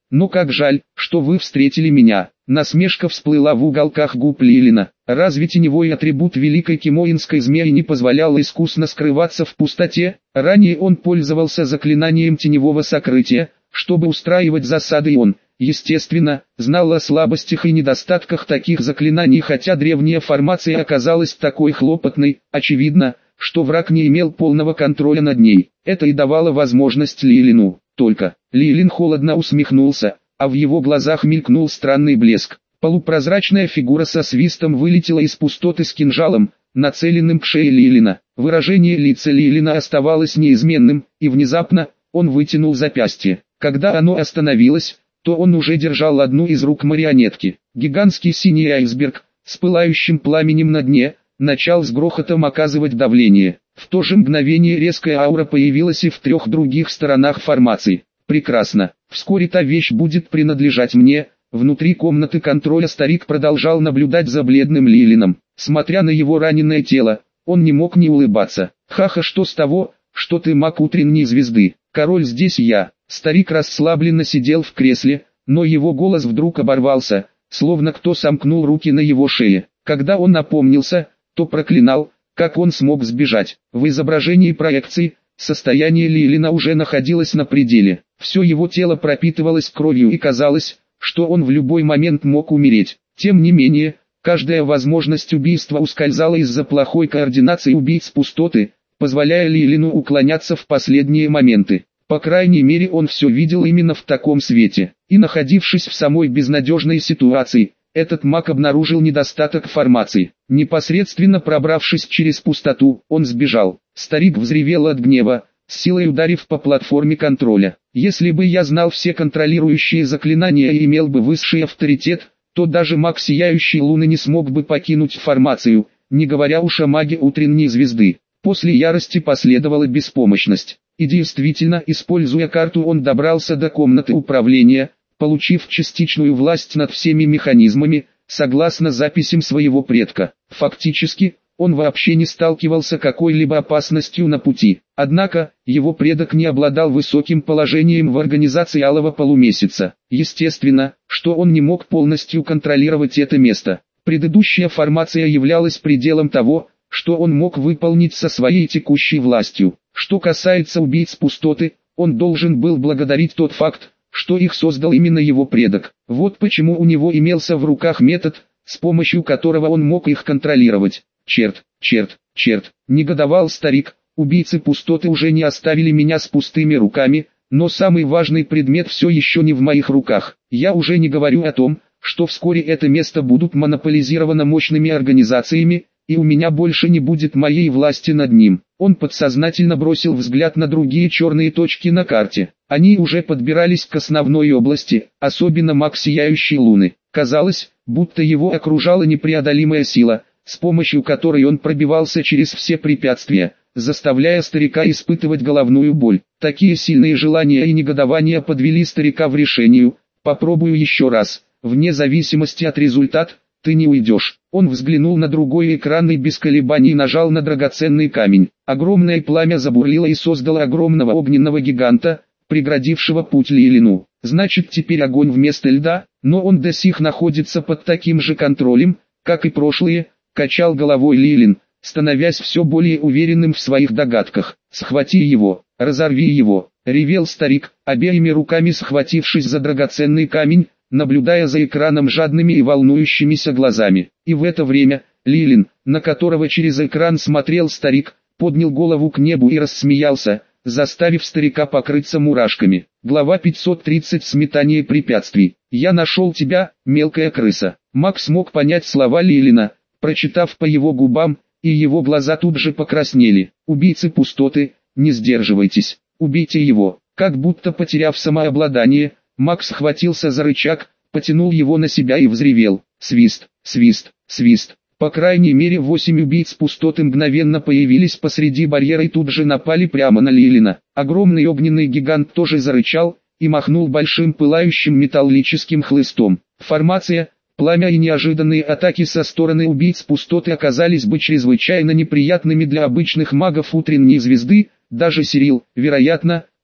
Speaker 1: но как жаль, что вы встретили меня. Насмешка всплыла в уголках губ Лилина. Разве теневой атрибут великой кимоинской змеи не позволял искусно скрываться в пустоте? Ранее он пользовался заклинанием теневого сокрытия, чтобы устраивать засады, и он, естественно, знал о слабостях и недостатках таких заклинаний, хотя древняя формация оказалась такой хлопотной. Очевидно, что враг не имел полного контроля над ней. Это и давало возможность Лилину. Только Лилин холодно усмехнулся, а в его глазах мелькнул странный блеск. Полупрозрачная фигура со свистом вылетела из пустоты с кинжалом, нацеленным к шее Лилина. Выражение лица Лилина оставалось неизменным, и внезапно он вытянул запястье. Когда оно остановилось, то он уже держал одну из рук марионетки. Гигантский синий айсберг, с пылающим пламенем на дне, начал с грохотом оказывать давление. В то же мгновение резкая аура появилась и в 3 других сторонах формации. Прекрасно, вскоре та вещь будет принадлежать мне. Внутри комнаты контроля старик продолжал наблюдать за бледным Лилином. Смотря на его раненое тело, он не мог не улыбаться. «Ха-ха, что с того, что ты маг утренней звезды? Король здесь я». Старик расслабленно сидел в кресле, но его голос вдруг оборвался, словно кто сомкнул руки на его шее. Когда он опомнился, то проклинал, как он смог сбежать. В изображении проекции, состояние Лилина уже находилось на пределе. Все его тело пропитывалось кровью и казалось, что он в любой момент мог умереть. Тем не менее, каждая возможность убийства ускользала из-за плохой координации убийц пустоты, позволяя Лилину уклоняться в последние моменты. По крайней мере, он все видел именно в таком свете. И находившись в самой безнадежной ситуации, этот маг обнаружил недостаток формации. Непосредственно пробравшись через пустоту, он сбежал. Старик взревел от гнева, с силой ударив по платформе контроля. «Если бы я знал все контролирующие заклинания и имел бы высший авторитет, то даже маг Сияющей Луны не смог бы покинуть формацию, не говоря уж о маге утренней звезды». После ярости последовала беспомощность. И действительно, используя карту, он добрался до комнаты управления, получив частичную власть над всеми механизмами, согласно записям своего предка. Фактически, он вообще не сталкивался с какой-либо опасностью на пути. Однако, его предок не обладал высоким положением в организации Алого Полумесяца. Естественно, что он не мог полностью контролировать это место. Предыдущая формация являлась пределом того, что он мог выполнить со своей текущей властью. Что касается убийц пустоты, он должен был благодарить тот факт, что их создал именно его предок. Вот почему у него имелся в руках метод, с помощью которого он мог их контролировать. «Черт, черт, черт!» – негодовал старик. «Убийцы пустоты уже не оставили меня с пустыми руками, но самый важный предмет все еще не в моих руках. Я уже не говорю о том, что вскоре это место будут монополизировано мощными организациями, и у меня больше не будет моей власти над ним». Он подсознательно бросил взгляд на другие черные точки на карте. Они уже подбирались к основной области, особенно маг Сияющей Луны. Казалось, будто его окружала непреодолимая сила, с помощью которой он пробивался через все препятствия, заставляя старика испытывать головную боль. Такие сильные желания и негодования подвели старика в решению: «Попробую еще раз, вне зависимости от результата, ты не уйдешь». Он взглянул на другой экран и без колебаний нажал на драгоценный камень. Огромное пламя забурлило и создало огромного огненного гиганта, преградившего путь Лилину. Значит, теперь огонь вместо льда, но он до сих находится под таким же контролем, как и прошлые, качал головой Лилин, становясь все более уверенным в своих догадках. «Схвати его, разорви его», — ревел старик, обеими руками схватившись за драгоценный камень, наблюдая за экраном жадными и волнующимися глазами. И в это время, Лилин, на которого через экран смотрел старик, поднял голову к небу и рассмеялся, заставив старика покрыться мурашками. Глава 530. Сметание препятствий. «Я нашел тебя, мелкая крыса». Маг смог понять слова Лилина, прочитав по его губам, и его глаза тут же покраснели. «Убийцы пустоты, не сдерживайтесь, убейте его». Как будто потеряв самообладание, маг схватился за рычаг, потянул его на себя и взревел. Свист, свист, свист. По крайней мере 8 убийц пустоты мгновенно появились посреди барьера и тут же напали прямо на Лилина. Огромный огненный гигант тоже зарычал и махнул большим пылающим металлическим хлыстом. Формация, пламя и неожиданные атаки со стороны убийц пустоты оказались бы чрезвычайно неприятными для обычных магов утренней звезды. Даже Сирил, вероятно,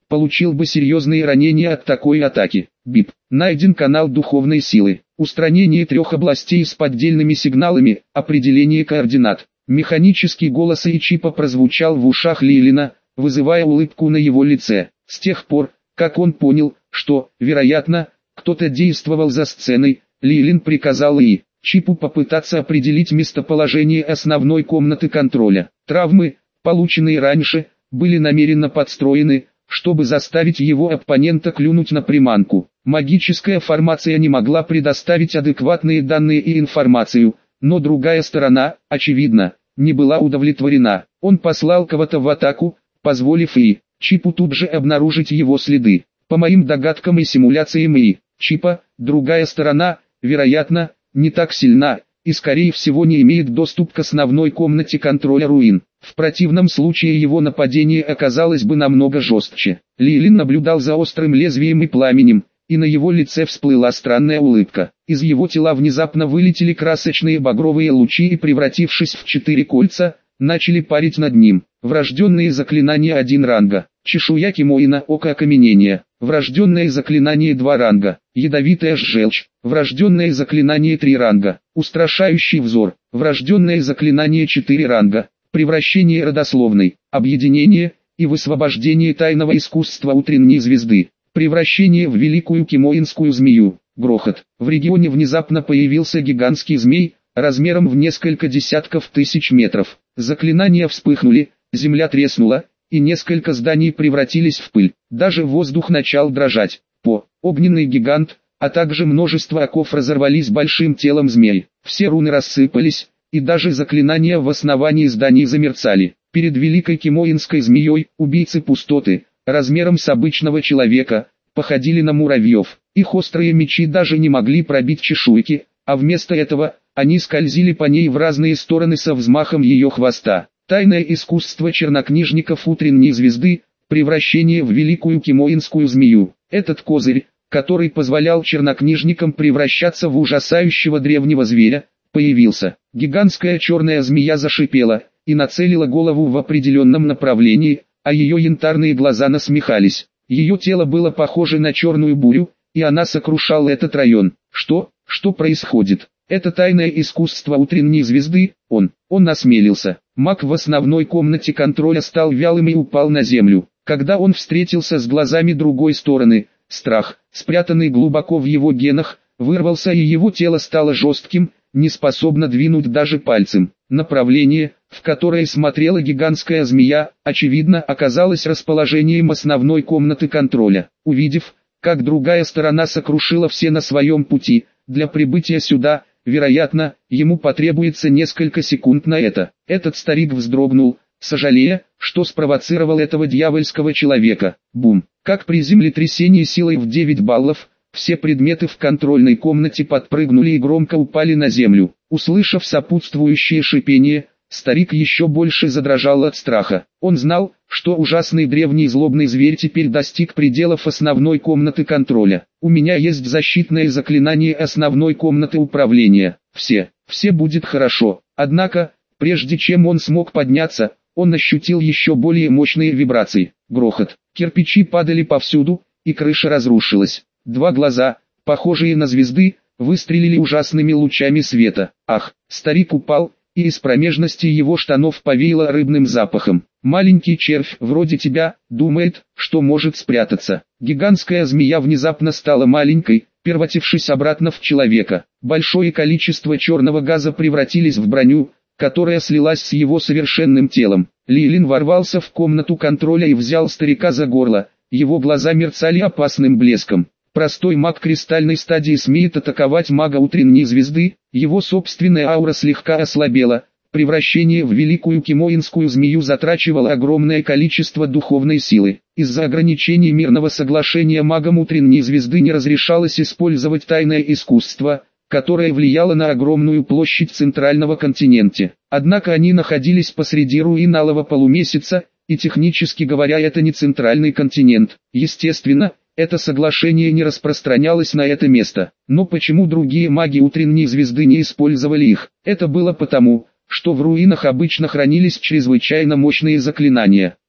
Speaker 1: получил бы серьезные ранения от такой атаки. БИП. Найден канал духовной силы. Устранение 3 областей с поддельными сигналами, определение координат. Механический голос Ичипа прозвучал в ушах Лилина, вызывая улыбку на его лице. С тех пор, как он понял, что, вероятно, кто-то действовал за сценой, Лилин приказал Чипу попытаться определить местоположение основной комнаты контроля. Травмы, полученные раньше, были намеренно подстроены, чтобы заставить его оппонента клюнуть на приманку. Магическая формация не могла предоставить адекватные данные и информацию, но другая сторона, очевидно, не была удовлетворена. Он послал кого-то в атаку, позволив Чипу тут же обнаружить его следы. По моим догадкам и симуляциям Чипа, другая сторона, вероятно, не так сильна, и скорее всего не имеет доступ к основной комнате контроля руин. В противном случае его нападение оказалось бы намного жестче. Лилин наблюдал за острым лезвием и пламенем, и на его лице всплыла странная улыбка. Из его тела внезапно вылетели красочные багровые лучи и, превратившись в 4 кольца, начали парить над ним. Врожденные заклинания 1 ранга. Чешуя Кимоина, око окаменения. Врожденное заклинание 2 ранга. Ядовитая желчь. Врожденное заклинание 3 ранга. Устрашающий взор. Врожденное заклинание 4 ранга. Превращение родословной. Объединение и высвобождение тайного искусства утренней звезды. Превращение в великую кимоинскую змею. Грохот. В регионе внезапно появился гигантский змей, размером в несколько десятков тысяч метров. Заклинания вспыхнули, земля треснула, и несколько зданий превратились в пыль. Даже воздух начал дрожать. Огненный гигант, а также множество оков разорвались большим телом змей. Все руны рассыпались, и даже заклинания в основании зданий замерцали. Перед великой кимоинской змеей, убийцы пустоты, размером с обычного человека, походили на муравьев. Их острые мечи даже не могли пробить чешуйки, а вместо этого, они скользили по ней в разные стороны со взмахом ее хвоста. Тайное искусство чернокнижников утренней звезды, превращение в великую кимоинскую змею. Этот козырь, который позволял чернокнижникам превращаться в ужасающего древнего зверя, появился. Гигантская черная змея зашипела и нацелила голову в определенном направлении, а ее янтарные глаза насмехались. Ее тело было похоже на черную бурю, и она сокрушала этот район. Что происходит? Это тайное искусство утренней звезды, он осмелился. Маг в основной комнате контроля стал вялым и упал на землю. Когда он встретился с глазами другой стороны, страх, спрятанный глубоко в его генах, вырвался, и его тело стало жестким, не способно двинуть даже пальцем. Направление, в которое смотрела гигантская змея, очевидно оказалось расположением основной комнаты контроля. Увидев, как другая сторона сокрушила все на своем пути, для прибытия сюда, вероятно, ему потребуется несколько секунд на это. Этот старик вздрогнул, сожалея, что спровоцировал этого дьявольского человека. Бум! Как при землетрясении силой в 9 баллов, все предметы в контрольной комнате подпрыгнули и громко упали на землю. Услышав сопутствующее шипение, старик еще больше задрожал от страха. Он знал, что ужасный древний злобный зверь теперь достиг пределов основной комнаты контроля. У меня есть защитное заклинание основной комнаты управления. Все будет хорошо. Однако, прежде чем он смог подняться, он ощутил еще более мощные вибрации. Грохот. Кирпичи падали повсюду, и крыша разрушилась. 2 глаза, похожие на звезды, выстрелили ужасными лучами света. Ах, старик упал, и из промежности его штанов повеяло рыбным запахом. Маленький червь вроде тебя, думает, что может спрятаться. Гигантская змея внезапно стала маленькой, превратившись обратно в человека. Большое количество черного газа превратились в броню, которая слилась с его совершенным телом. Лилин ворвался в комнату контроля и взял старика за горло, его глаза мерцали опасным блеском. Простой маг кристальной стадии смеет атаковать мага утренней звезды, его собственная аура слегка ослабела, превращение в великую кимоинскую змею затрачивало огромное количество духовной силы. Из-за ограничений мирного соглашения магам утренней звезды не разрешалось использовать тайное искусство, которое влияло на огромную площадь центрального континента. Однако они находились посреди руин алого полумесяца, и технически говоря это не центральный континент. Естественно, это соглашение не распространялось на это место. Но почему другие маги утренней звезды не использовали их? Это было потому, что в руинах обычно хранились чрезвычайно мощные заклинания.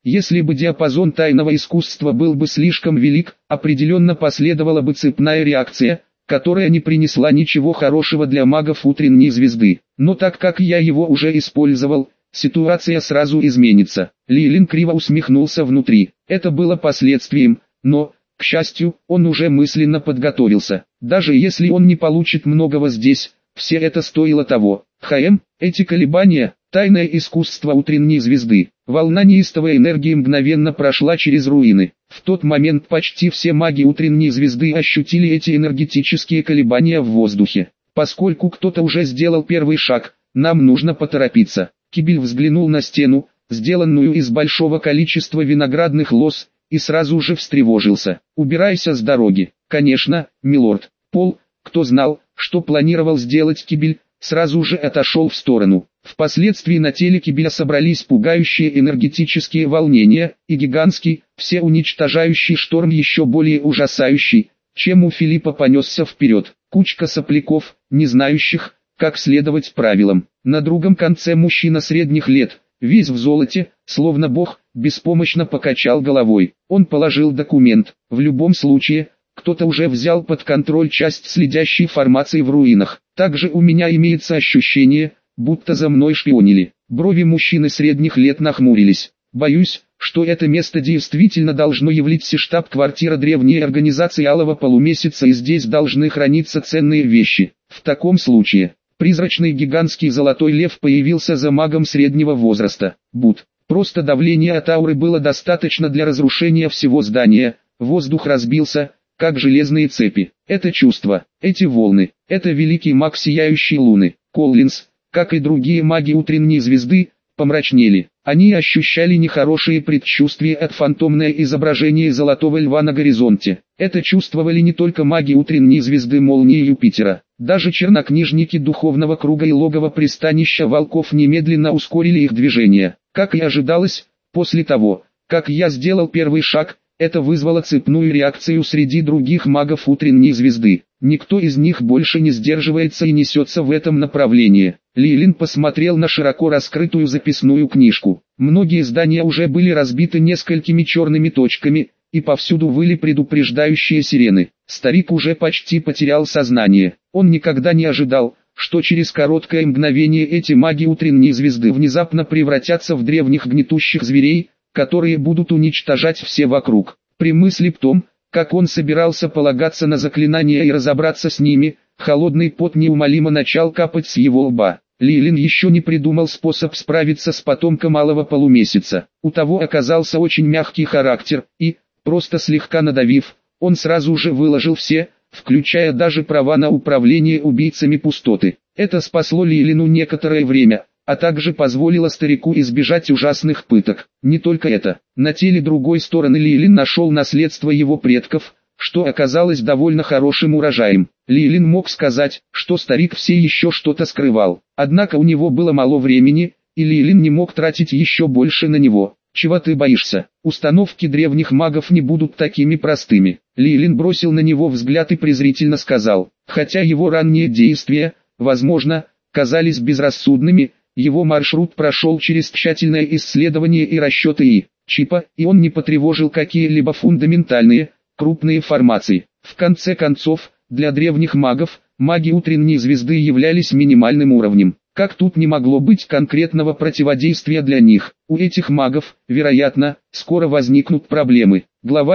Speaker 1: Если бы диапазон тайного искусства был бы слишком велик, определенно последовала бы цепная реакция, которая не принесла ничего хорошего для магов утренней звезды. Но так как я его уже использовал, ситуация сразу изменится. Ли Лин криво усмехнулся внутри. Это было последствием, но, к счастью, он уже мысленно подготовился. Даже если он не получит многого здесь, все это стоило того. Эти колебания, тайное искусство утренней звезды. Волна неистовой энергии мгновенно прошла через руины. В тот момент почти все маги утренней звезды ощутили эти энергетические колебания в воздухе. Поскольку кто-то уже сделал первый шаг, нам нужно поторопиться. Кибель взглянул на стену, сделанную из большого количества виноградных лоз, и сразу же встревожился. «Убирайся с дороги». «Конечно, милорд». Пол, кто знал, что планировал сделать Кибель, сразу же отошел в сторону. Впоследствии на теле Кибеля собрались пугающие энергетические волнения, и гигантский, всеуничтожающий шторм еще более ужасающий, чем у Филиппа понесся вперед. Кучка сопляков, не знающих, как следовать правилам. На другом конце мужчина средних лет, весь в золоте, словно бог, беспомощно покачал головой. Он положил документ. В любом случае, кто-то уже взял под контроль часть следящей формации в руинах. Также у меня имеется ощущение, будто за мной шпионили. Брови мужчины средних лет нахмурились. Боюсь, что это место действительно должно являться штаб-квартира древней организации Алого Полумесяца, и здесь должны храниться ценные вещи. В таком случае, призрачный гигантский золотой лев появился за магом среднего возраста. Просто давление от ауры было достаточно для разрушения всего здания. Воздух разбился, как железные цепи. Это чувство, эти волны, это великий маг сияющей луны. Коллинз, как и другие маги утренней звезды, помрачнели. Они ощущали нехорошие предчувствия от фантомное изображение золотого льва на горизонте. Это чувствовали не только маги утренней звезды молнии Юпитера. Даже чернокнижники духовного круга и логова пристанища волков немедленно ускорили их движение. Как и ожидалось, после того, как я сделал первый шаг, это вызвало цепную реакцию среди других магов утренней звезды. Никто из них больше не сдерживается и несется в этом направлении. Ли Лин посмотрел на широко раскрытую записную книжку. Многие здания уже были разбиты несколькими черными точками, и повсюду выли предупреждающие сирены. Старик уже почти потерял сознание. Он никогда не ожидал, что через короткое мгновение эти маги утренней звезды внезапно превратятся в древних гнетущих зверей, которые будут уничтожать все вокруг. При мысли о том, как он собирался полагаться на заклинания и разобраться с ними, холодный пот неумолимо начал капать с его лба. Ли Лин еще не придумал способ справиться с потомком Алого Полумесяца. У того оказался очень мягкий характер, и, просто слегка надавив, он сразу же выложил все, включая даже права на управление убийцами пустоты. Это спасло Ли Лину некоторое время, а также позволило старику избежать ужасных пыток. Не только это, на теле другой стороны Ли Лин нашел наследство его предков, что оказалось довольно хорошим урожаем. Ли Лин мог сказать, что старик все еще что-то скрывал, однако у него было мало времени, и Ли Лин не мог тратить еще больше на него. «Чего ты боишься? Установки древних магов не будут такими простыми». Ли Лин бросил на него взгляд и презрительно сказал, хотя его ранние действия, возможно, казались безрассудными, его маршрут прошел через тщательное исследование и расчеты чипа, и он не потревожил какие-либо фундаментальные, крупные формации. В конце концов, для древних магов, маги утренней звезды являлись минимальным уровнем. Как тут не могло быть конкретного противодействия для них? У этих магов, вероятно, скоро возникнут проблемы. Глава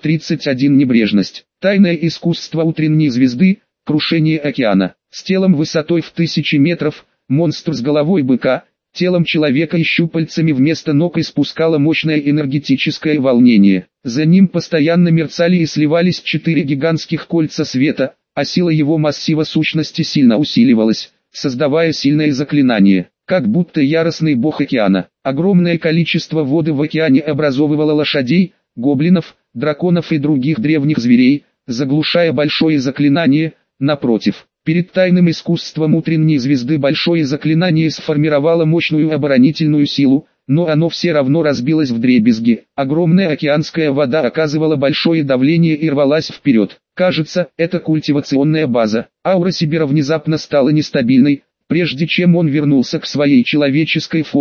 Speaker 1: 531. Небрежность. Тайное искусство утренней звезды, крушение океана. С телом высотой в 1000 метров, монстр с головой быка, телом человека и щупальцами вместо ног испускало мощное энергетическое волнение. За ним постоянно мерцали и сливались 4 гигантских кольца света, а сила его массива сущности сильно усиливалась, создавая сильное заклинание, как будто яростный бог океана. Огромное количество воды в океане образовывало лошадей, гоблинов, драконов и других древних зверей, заглушая большое заклинание. Напротив, перед тайным искусством утренней звезды большое заклинание сформировало мощную оборонительную силу, но оно все равно разбилось вдребезги. Огромная океанская вода оказывала большое давление и рвалась вперед. Кажется, это культивационная база. Аура Сибира внезапно стала нестабильной, прежде чем он вернулся к своей человеческой форме.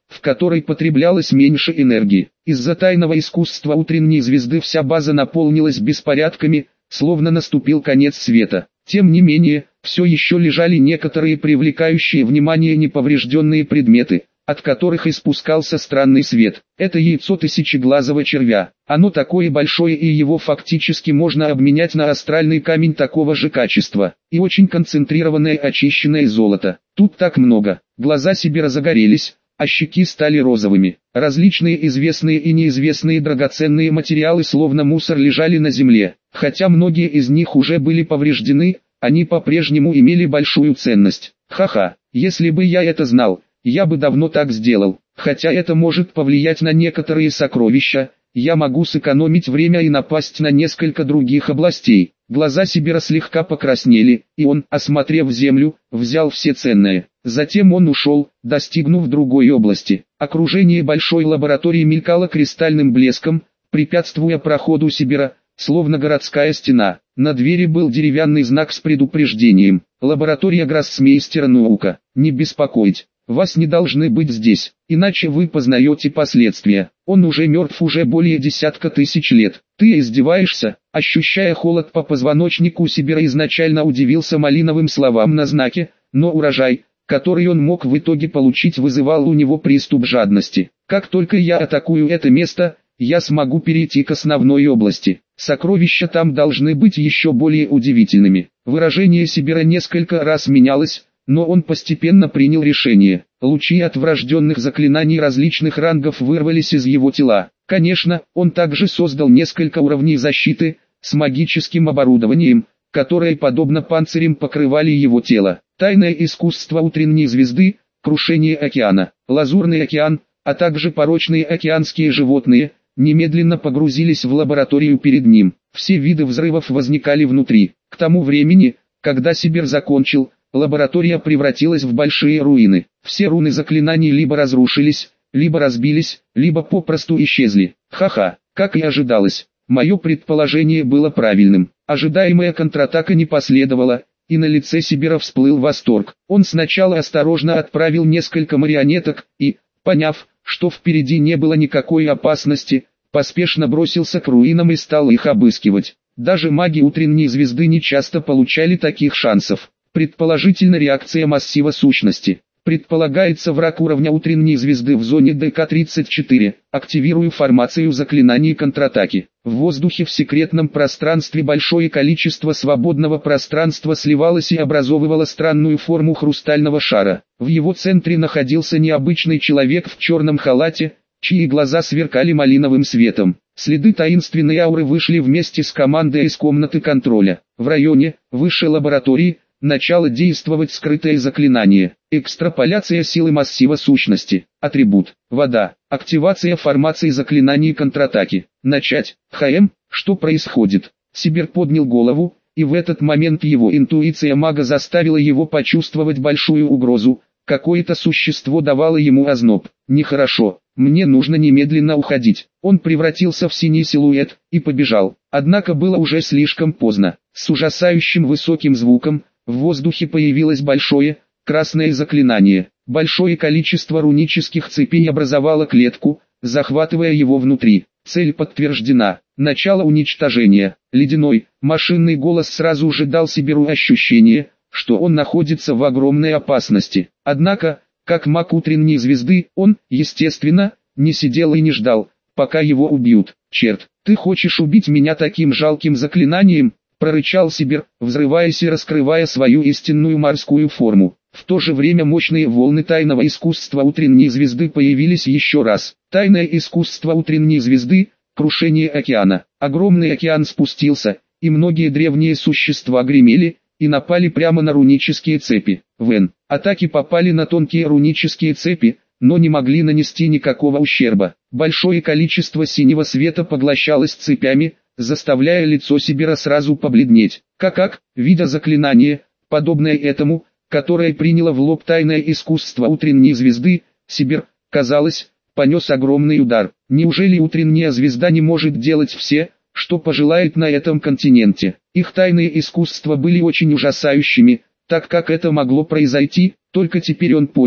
Speaker 1: в которой потреблялось меньше энергии. Из-за тайного искусства утренней звезды вся база наполнилась беспорядками, словно наступил конец света. Тем не менее, все еще лежали некоторые привлекающие внимание неповрежденные предметы, от которых испускался странный свет. Это яйцо тысячеглазого червя. Оно такое большое, и его фактически можно обменять на астральный камень такого же качества. И очень концентрированное очищенное золото. Тут так много. Глаза Сибира загорелись, а щеки стали розовыми. Различные известные и неизвестные драгоценные материалы словно мусор лежали на земле. Хотя многие из них уже были повреждены, они по-прежнему имели большую ценность. Ха-ха, если бы я это знал, я бы давно так сделал. Хотя это может повлиять на некоторые сокровища, я могу сэкономить время и напасть на несколько других областей. Глаза Сибира слегка покраснели, и он, осмотрев землю, взял все ценное. Затем он ушел, достигнув другой области. Окружение большой лаборатории мелькало кристальным блеском, препятствуя проходу Сибира, словно городская стена. На двери был деревянный знак с предупреждением: «Лаборатория Гроссмейстера Наука. Не беспокоить. Вас не должны быть здесь, иначе вы познаете последствия. Он уже мертв уже более десятка тысяч лет». «Ты издеваешься?» Ощущая холод по позвоночнику, Сибира изначально удивился малиновым словам на знаке, но урожай, который он мог в итоге получить, вызывал у него приступ жадности. «Как только я атакую это место, я смогу перейти к основной области. Сокровища там должны быть еще более удивительными». Выражение Сибира несколько раз менялось, но он постепенно принял решение. Лучи от врожденных заклинаний различных рангов вырвались из его тела. Конечно, он также создал несколько уровней защиты, с магическим оборудованием, которые подобно панцирям покрывали его тело. Тайное искусство утренней звезды, крушение океана, лазурный океан, а также порочные океанские животные, немедленно погрузились в лабораторию перед ним. Все виды взрывов возникали внутри. К тому времени, когда Сибир закончил, лаборатория превратилась в большие руины. Все руны заклинаний либо разрушились, либо разбились, либо попросту исчезли. Ха-ха, как и ожидалось. Мое предположение было правильным. Ожидаемая контратака не последовала, и на лице Сибира всплыл восторг. Он сначала осторожно отправил несколько марионеток и, поняв, что впереди не было никакой опасности, поспешно бросился к руинам и стал их обыскивать. Даже маги утренней звезды не часто получали таких шансов. Предположительно, реакция массива сущности. Предполагается враг уровня утренней звезды в зоне ДК-34. Активирую формацию заклинаний контратаки. В воздухе в секретном пространстве большое количество свободного пространства сливалось и образовывало странную форму хрустального шара. В его центре находился необычный человек в черном халате, чьи глаза сверкали малиновым светом. Следы таинственной ауры вышли вместе с командой из комнаты контроля. В районе, высшей лаборатории, начало действовать скрытое заклинание. Экстраполяция силы массива сущности. Атрибут. Вода. Активация формации заклинаний контратаки. Начать. Что происходит? Сибир поднял голову, и в этот момент его интуиция мага заставила его почувствовать большую угрозу. Какое-то существо давало ему озноб. Нехорошо. Мне нужно немедленно уходить. Он превратился в синий силуэт и побежал. Однако было уже слишком поздно. С ужасающим высоким звуком в воздухе появилось большое, красное заклинание. Большое количество рунических цепей образовало клетку, захватывая его внутри. Цель подтверждена. Начало уничтожения. Ледяной, машинный голос сразу же дал Сибиру ощущение, что он находится в огромной опасности. Однако, как маг утренней звезды, он, естественно, не сидел и не ждал, пока его убьют. «Черт, ты хочешь убить меня таким жалким заклинанием?» — прорычал Сибир, взрываясь и раскрывая свою истинную морскую форму. В то же время мощные волны тайного искусства утренней звезды появились еще раз. Тайное искусство утренней звезды, крушение океана. Огромный океан спустился, и многие древние существа гремели и напали прямо на рунические цепи. Атаки попали на тонкие рунические цепи, но не могли нанести никакого ущерба. Большое количество синего света поглощалось цепями, заставляя лицо Сибира сразу побледнеть. Видя заклинание, подобное этому, которое приняло в лоб тайное искусство утренней звезды, Сибир, казалось, понес огромный удар. Неужели утренняя звезда не может делать все, что пожелает на этом континенте? Их тайные искусства были очень ужасающими, так как это могло произойти, только теперь он понял,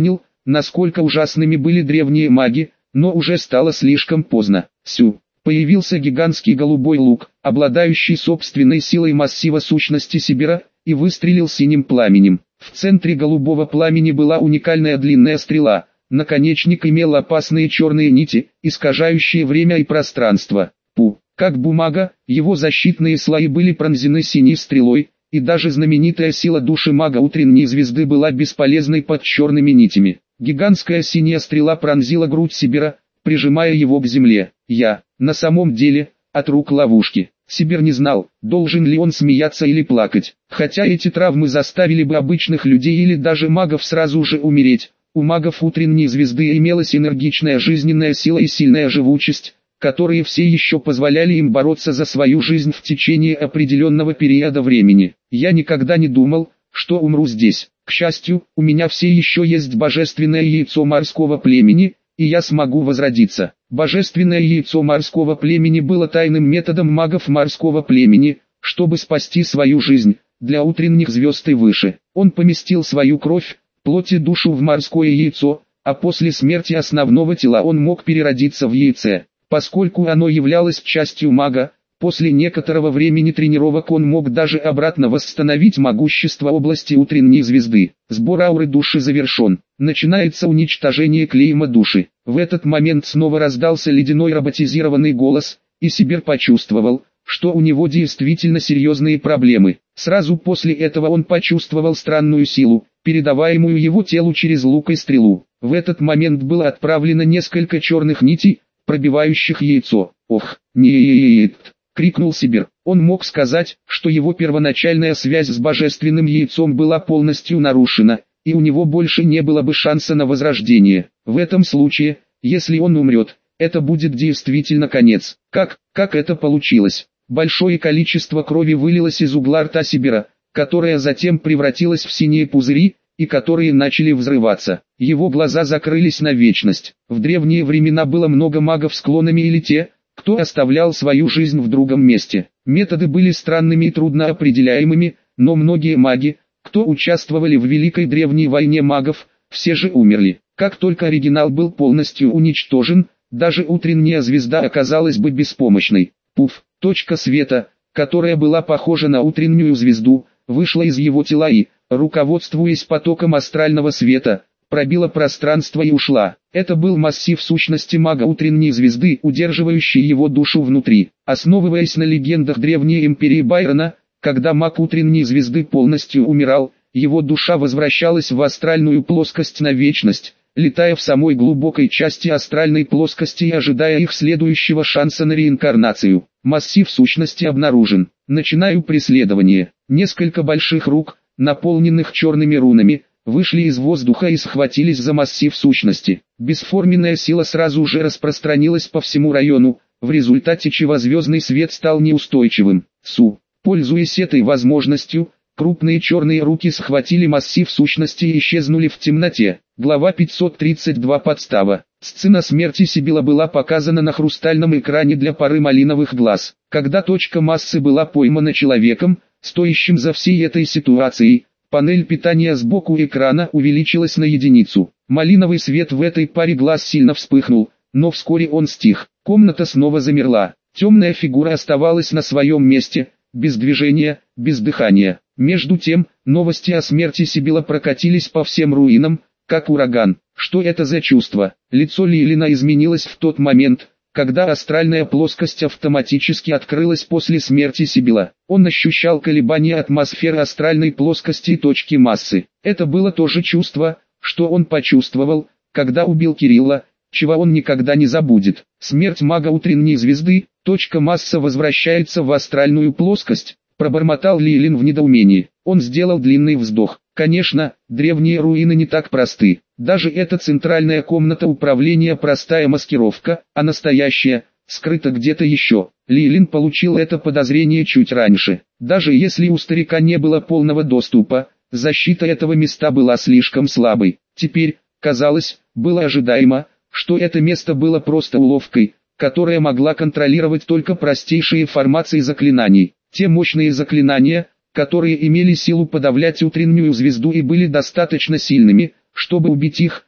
Speaker 1: насколько ужасными были древние маги, но уже стало слишком поздно. Появился гигантский голубой лук, обладающий собственной силой массива сущности Сибира, и выстрелил синим пламенем. В центре голубого пламени была уникальная длинная стрела. Наконечник имел опасные черные нити, искажающие время и пространство. Как бумага, его защитные слои были пронзены синей стрелой, и даже знаменитая сила души мага утренней звезды была бесполезной под черными нитями. Гигантская синяя стрела пронзила грудь Сибира, прижимая его к земле. На самом деле, от рук ловушки. Сибир не знал, должен ли он смеяться или плакать. Хотя эти травмы заставили бы обычных людей или даже магов сразу же умереть, у магов утренней звезды имелась энергичная жизненная сила и сильная живучесть, которые все еще позволяли им бороться за свою жизнь в течение определенного периода времени. Я никогда не думал, что умру здесь. К счастью, у меня все еще есть божественное яйцо морского племени, и я смогу возродиться. Божественное яйцо морского племени было тайным методом магов морского племени, чтобы спасти свою жизнь, для утренних звезд и выше. Он поместил свою кровь, плоть и душу в морское яйцо, а после смерти основного тела он мог переродиться в яйце. Поскольку оно являлось частью мага, после некоторого времени тренировок он мог даже обратно восстановить могущество области утренней звезды. Сбор ауры души завершен. Начинается уничтожение клейма души. В этот момент снова раздался ледяной роботизированный голос, и Сибир почувствовал, что у него действительно серьезные проблемы. Сразу после этого он почувствовал странную силу, передаваемую его телу через лук и стрелу. В этот момент было отправлено несколько черных нитей, пробивающих яйцо. «Ох, нет!» — крикнул Сибир. Он мог сказать, что его первоначальная связь с божественным яйцом была полностью нарушена, и у него больше не было бы шанса на возрождение. В этом случае, если он умрет, это будет действительно конец. Как это получилось? Большое количество крови вылилось из угла рта Сибира, которая затем превратилась в синие пузыри, и которые начали взрываться. Его глаза закрылись на вечность. В древние времена было много магов с клонами или те, кто оставлял свою жизнь в другом месте. Методы были странными и трудно определяемыми, но многие маги, кто участвовали в Великой Древней Войне магов, все же умерли. Как только оригинал был полностью уничтожен, даже утренняя звезда оказалась бы беспомощной. Точка света, которая была похожа на утреннюю звезду, вышла из его тела и, руководствуясь потоком астрального света, пробила пространство и ушла. Это был массив сущности мага утренней звезды, удерживающий его душу внутри. Основываясь на легендах древней империи Байрона, когда маг утренней звезды полностью умирал, его душа возвращалась в астральную плоскость на вечность, летая в самой глубокой части астральной плоскости и ожидая их следующего шанса на реинкарнацию. Массив сущности обнаружен. Начинаю преследование. Несколько больших рук, наполненных черными рунами, вышли из воздуха и схватились за массив сущности. Бесформенная сила сразу же распространилась по всему району, в результате чего звездный свет стал неустойчивым. Пользуясь этой возможностью, крупные черные руки схватили массив сущности и исчезнули в темноте. Глава 532. Подстава. Сцена смерти Сибила была показана на хрустальном экране для пары малиновых глаз. Когда точка массы была поймана человеком, стоящим за всей этой ситуацией, панель питания сбоку экрана увеличилась на единицу. Малиновый свет в этой паре глаз сильно вспыхнул, но вскоре он стих. Комната снова замерла. Темная фигура оставалась на своем месте, без движения, без дыхания. Между тем, новости о смерти Сибила прокатились по всем руинам, как ураган. Что это за чувство? Лицо Лилина изменилось в тот момент, когда астральная плоскость автоматически открылась после смерти Сибила. Он ощущал колебания атмосферы астральной плоскости и точки массы. Это было то же чувство, что он почувствовал, когда убил Кирилла, чего он никогда не забудет. Смерть мага утренней звезды, точка массы возвращается в астральную плоскость, пробормотал Лилин в недоумении. Он сделал длинный вздох. Конечно, древние руины не так просты. Даже эта центральная комната управления простая маскировка, а настоящая, скрыта где-то еще. Лилин получил это подозрение чуть раньше. Даже если у старика не было полного доступа, защита этого места была слишком слабой. Теперь, казалось, было ожидаемо, что это место было просто уловкой, которая могла контролировать только простейшие формации заклинаний. Те мощные заклинания, которые имели силу подавлять утреннюю звезду и были достаточно сильными, чтобы убить их,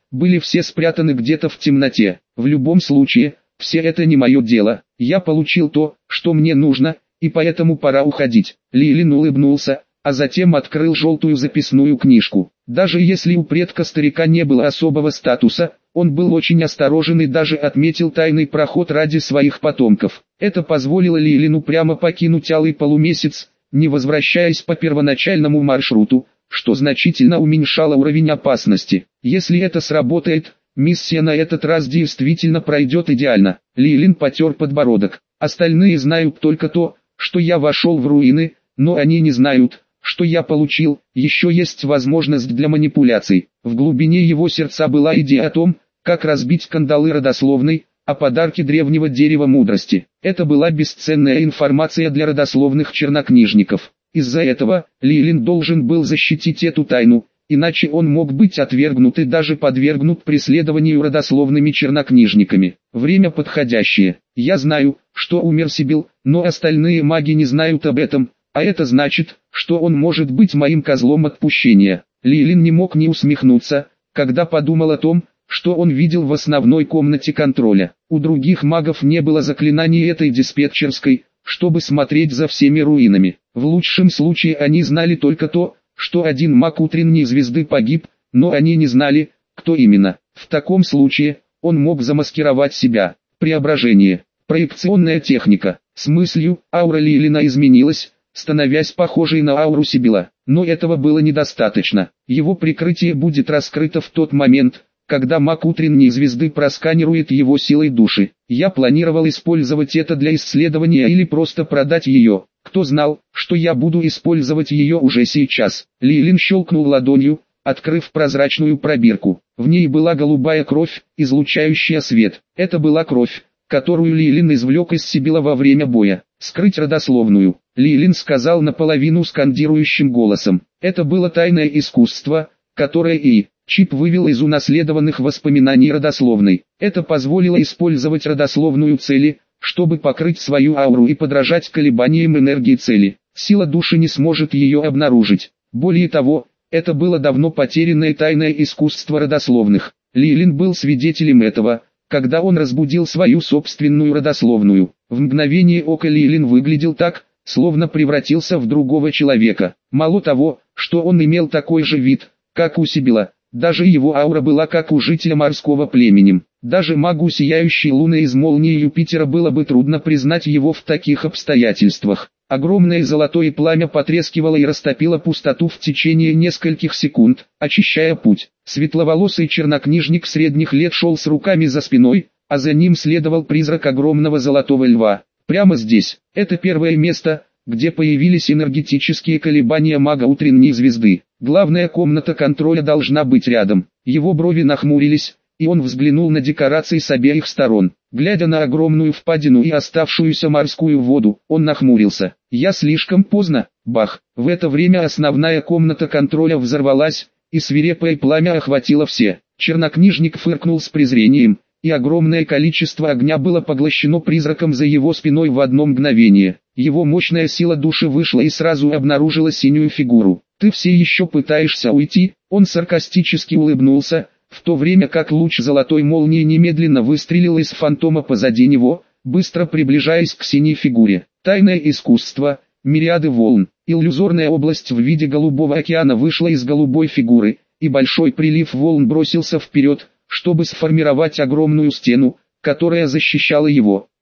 Speaker 1: были все спрятаны где-то в темноте. В любом случае, все это не мое дело. Я получил то, что мне нужно, и поэтому пора уходить. Лилин улыбнулся, а затем открыл желтую записную книжку. Даже если у предка старика не было особого статуса, он был очень осторожен и даже отметил тайный проход ради своих потомков. Это позволило Лилину прямо покинуть Алый полумесяц, не возвращаясь по первоначальному маршруту, что значительно уменьшало уровень опасности. Если это сработает, миссия на этот раз действительно пройдет идеально. Лилин потер подбородок. Остальные знают только то, что я вошел в руины, но они не знают, что я получил. Еще есть возможность для манипуляций. В глубине его сердца была идея о том, как разбить кандалы родословной, о подарке древнего дерева мудрости. Это была бесценная информация для родословных чернокнижников. Из-за этого, Лилин должен был защитить эту тайну, иначе он мог быть отвергнут и даже подвергнут преследованию родословными чернокнижниками. Время подходящее. Я знаю, что умер Сибил, но остальные маги не знают об этом, а это значит, что он может быть моим козлом отпущения. Лилин не мог не усмехнуться, когда подумал о том, что он видел в основной комнате контроля. У других магов не было заклинаний этой диспетчерской, чтобы смотреть за всеми руинами. В лучшем случае они знали только то, что один маг утренней звезды погиб, но они не знали, кто именно. В таком случае, он мог замаскировать себя. Преображение. Проекционная техника. С мыслью, аура Лилина изменилась, становясь похожей на ауру Сибила. Но этого было недостаточно. Его прикрытие будет раскрыто в тот момент, когда маг утренней звезды просканирует его силой души. Я планировал использовать это для исследования или просто продать ее. Кто знал, что я буду использовать ее уже сейчас. Лилин щелкнул ладонью, открыв прозрачную пробирку. В ней была голубая кровь, излучающая свет. Это была кровь, которую Лилин извлек из Сибила во время боя. «Скрыть родословную», Лилин сказал наполовину скандирующим голосом. Это было тайное искусство, которое Чип вывел из унаследованных воспоминаний родословной. Это позволило использовать родословную цели, чтобы покрыть свою ауру и подражать колебаниям энергии цели. Сила души не сможет ее обнаружить. Более того, это было давно потерянное тайное искусство родословных. Лилин был свидетелем этого, когда он разбудил свою собственную родословную. В мгновение ока Лилин выглядел так, словно превратился в другого человека. Мало того, что он имел такой же вид, как у Сибила, даже его аура была как у жителя морского племени. Даже магу сияющей луны из молнии Юпитера было бы трудно признать его в таких обстоятельствах. Огромное золотое пламя потрескивало и растопило пустоту в течение нескольких секунд, очищая путь. Светловолосый чернокнижник средних лет шел с руками за спиной, а за ним следовал призрак огромного золотого льва. Прямо здесь, это первое место, где появились энергетические колебания мага утренней звезды. Главная комната контроля должна быть рядом. Его брови нахмурились, и он взглянул на декорации с обеих сторон. Глядя на огромную впадину и оставшуюся морскую воду, он нахмурился. «Я слишком поздно». Бах! В это время основная комната контроля взорвалась, и свирепое пламя охватило все. Чернокнижник фыркнул с презрением, и огромное количество огня было поглощено призраком за его спиной в одно мгновение. Его мощная сила души вышла и сразу обнаружила синюю фигуру. «Ты все еще пытаешься уйти?» Он саркастически улыбнулся, в то время как луч золотой молнии немедленно выстрелил из фантома позади него, быстро приближаясь к синей фигуре. Тайное искусство, мириады волн, иллюзорная область в виде голубого океана вышла из голубой фигуры, и большой прилив волн бросился вперед, чтобы сформировать огромную стену, которая защищала его.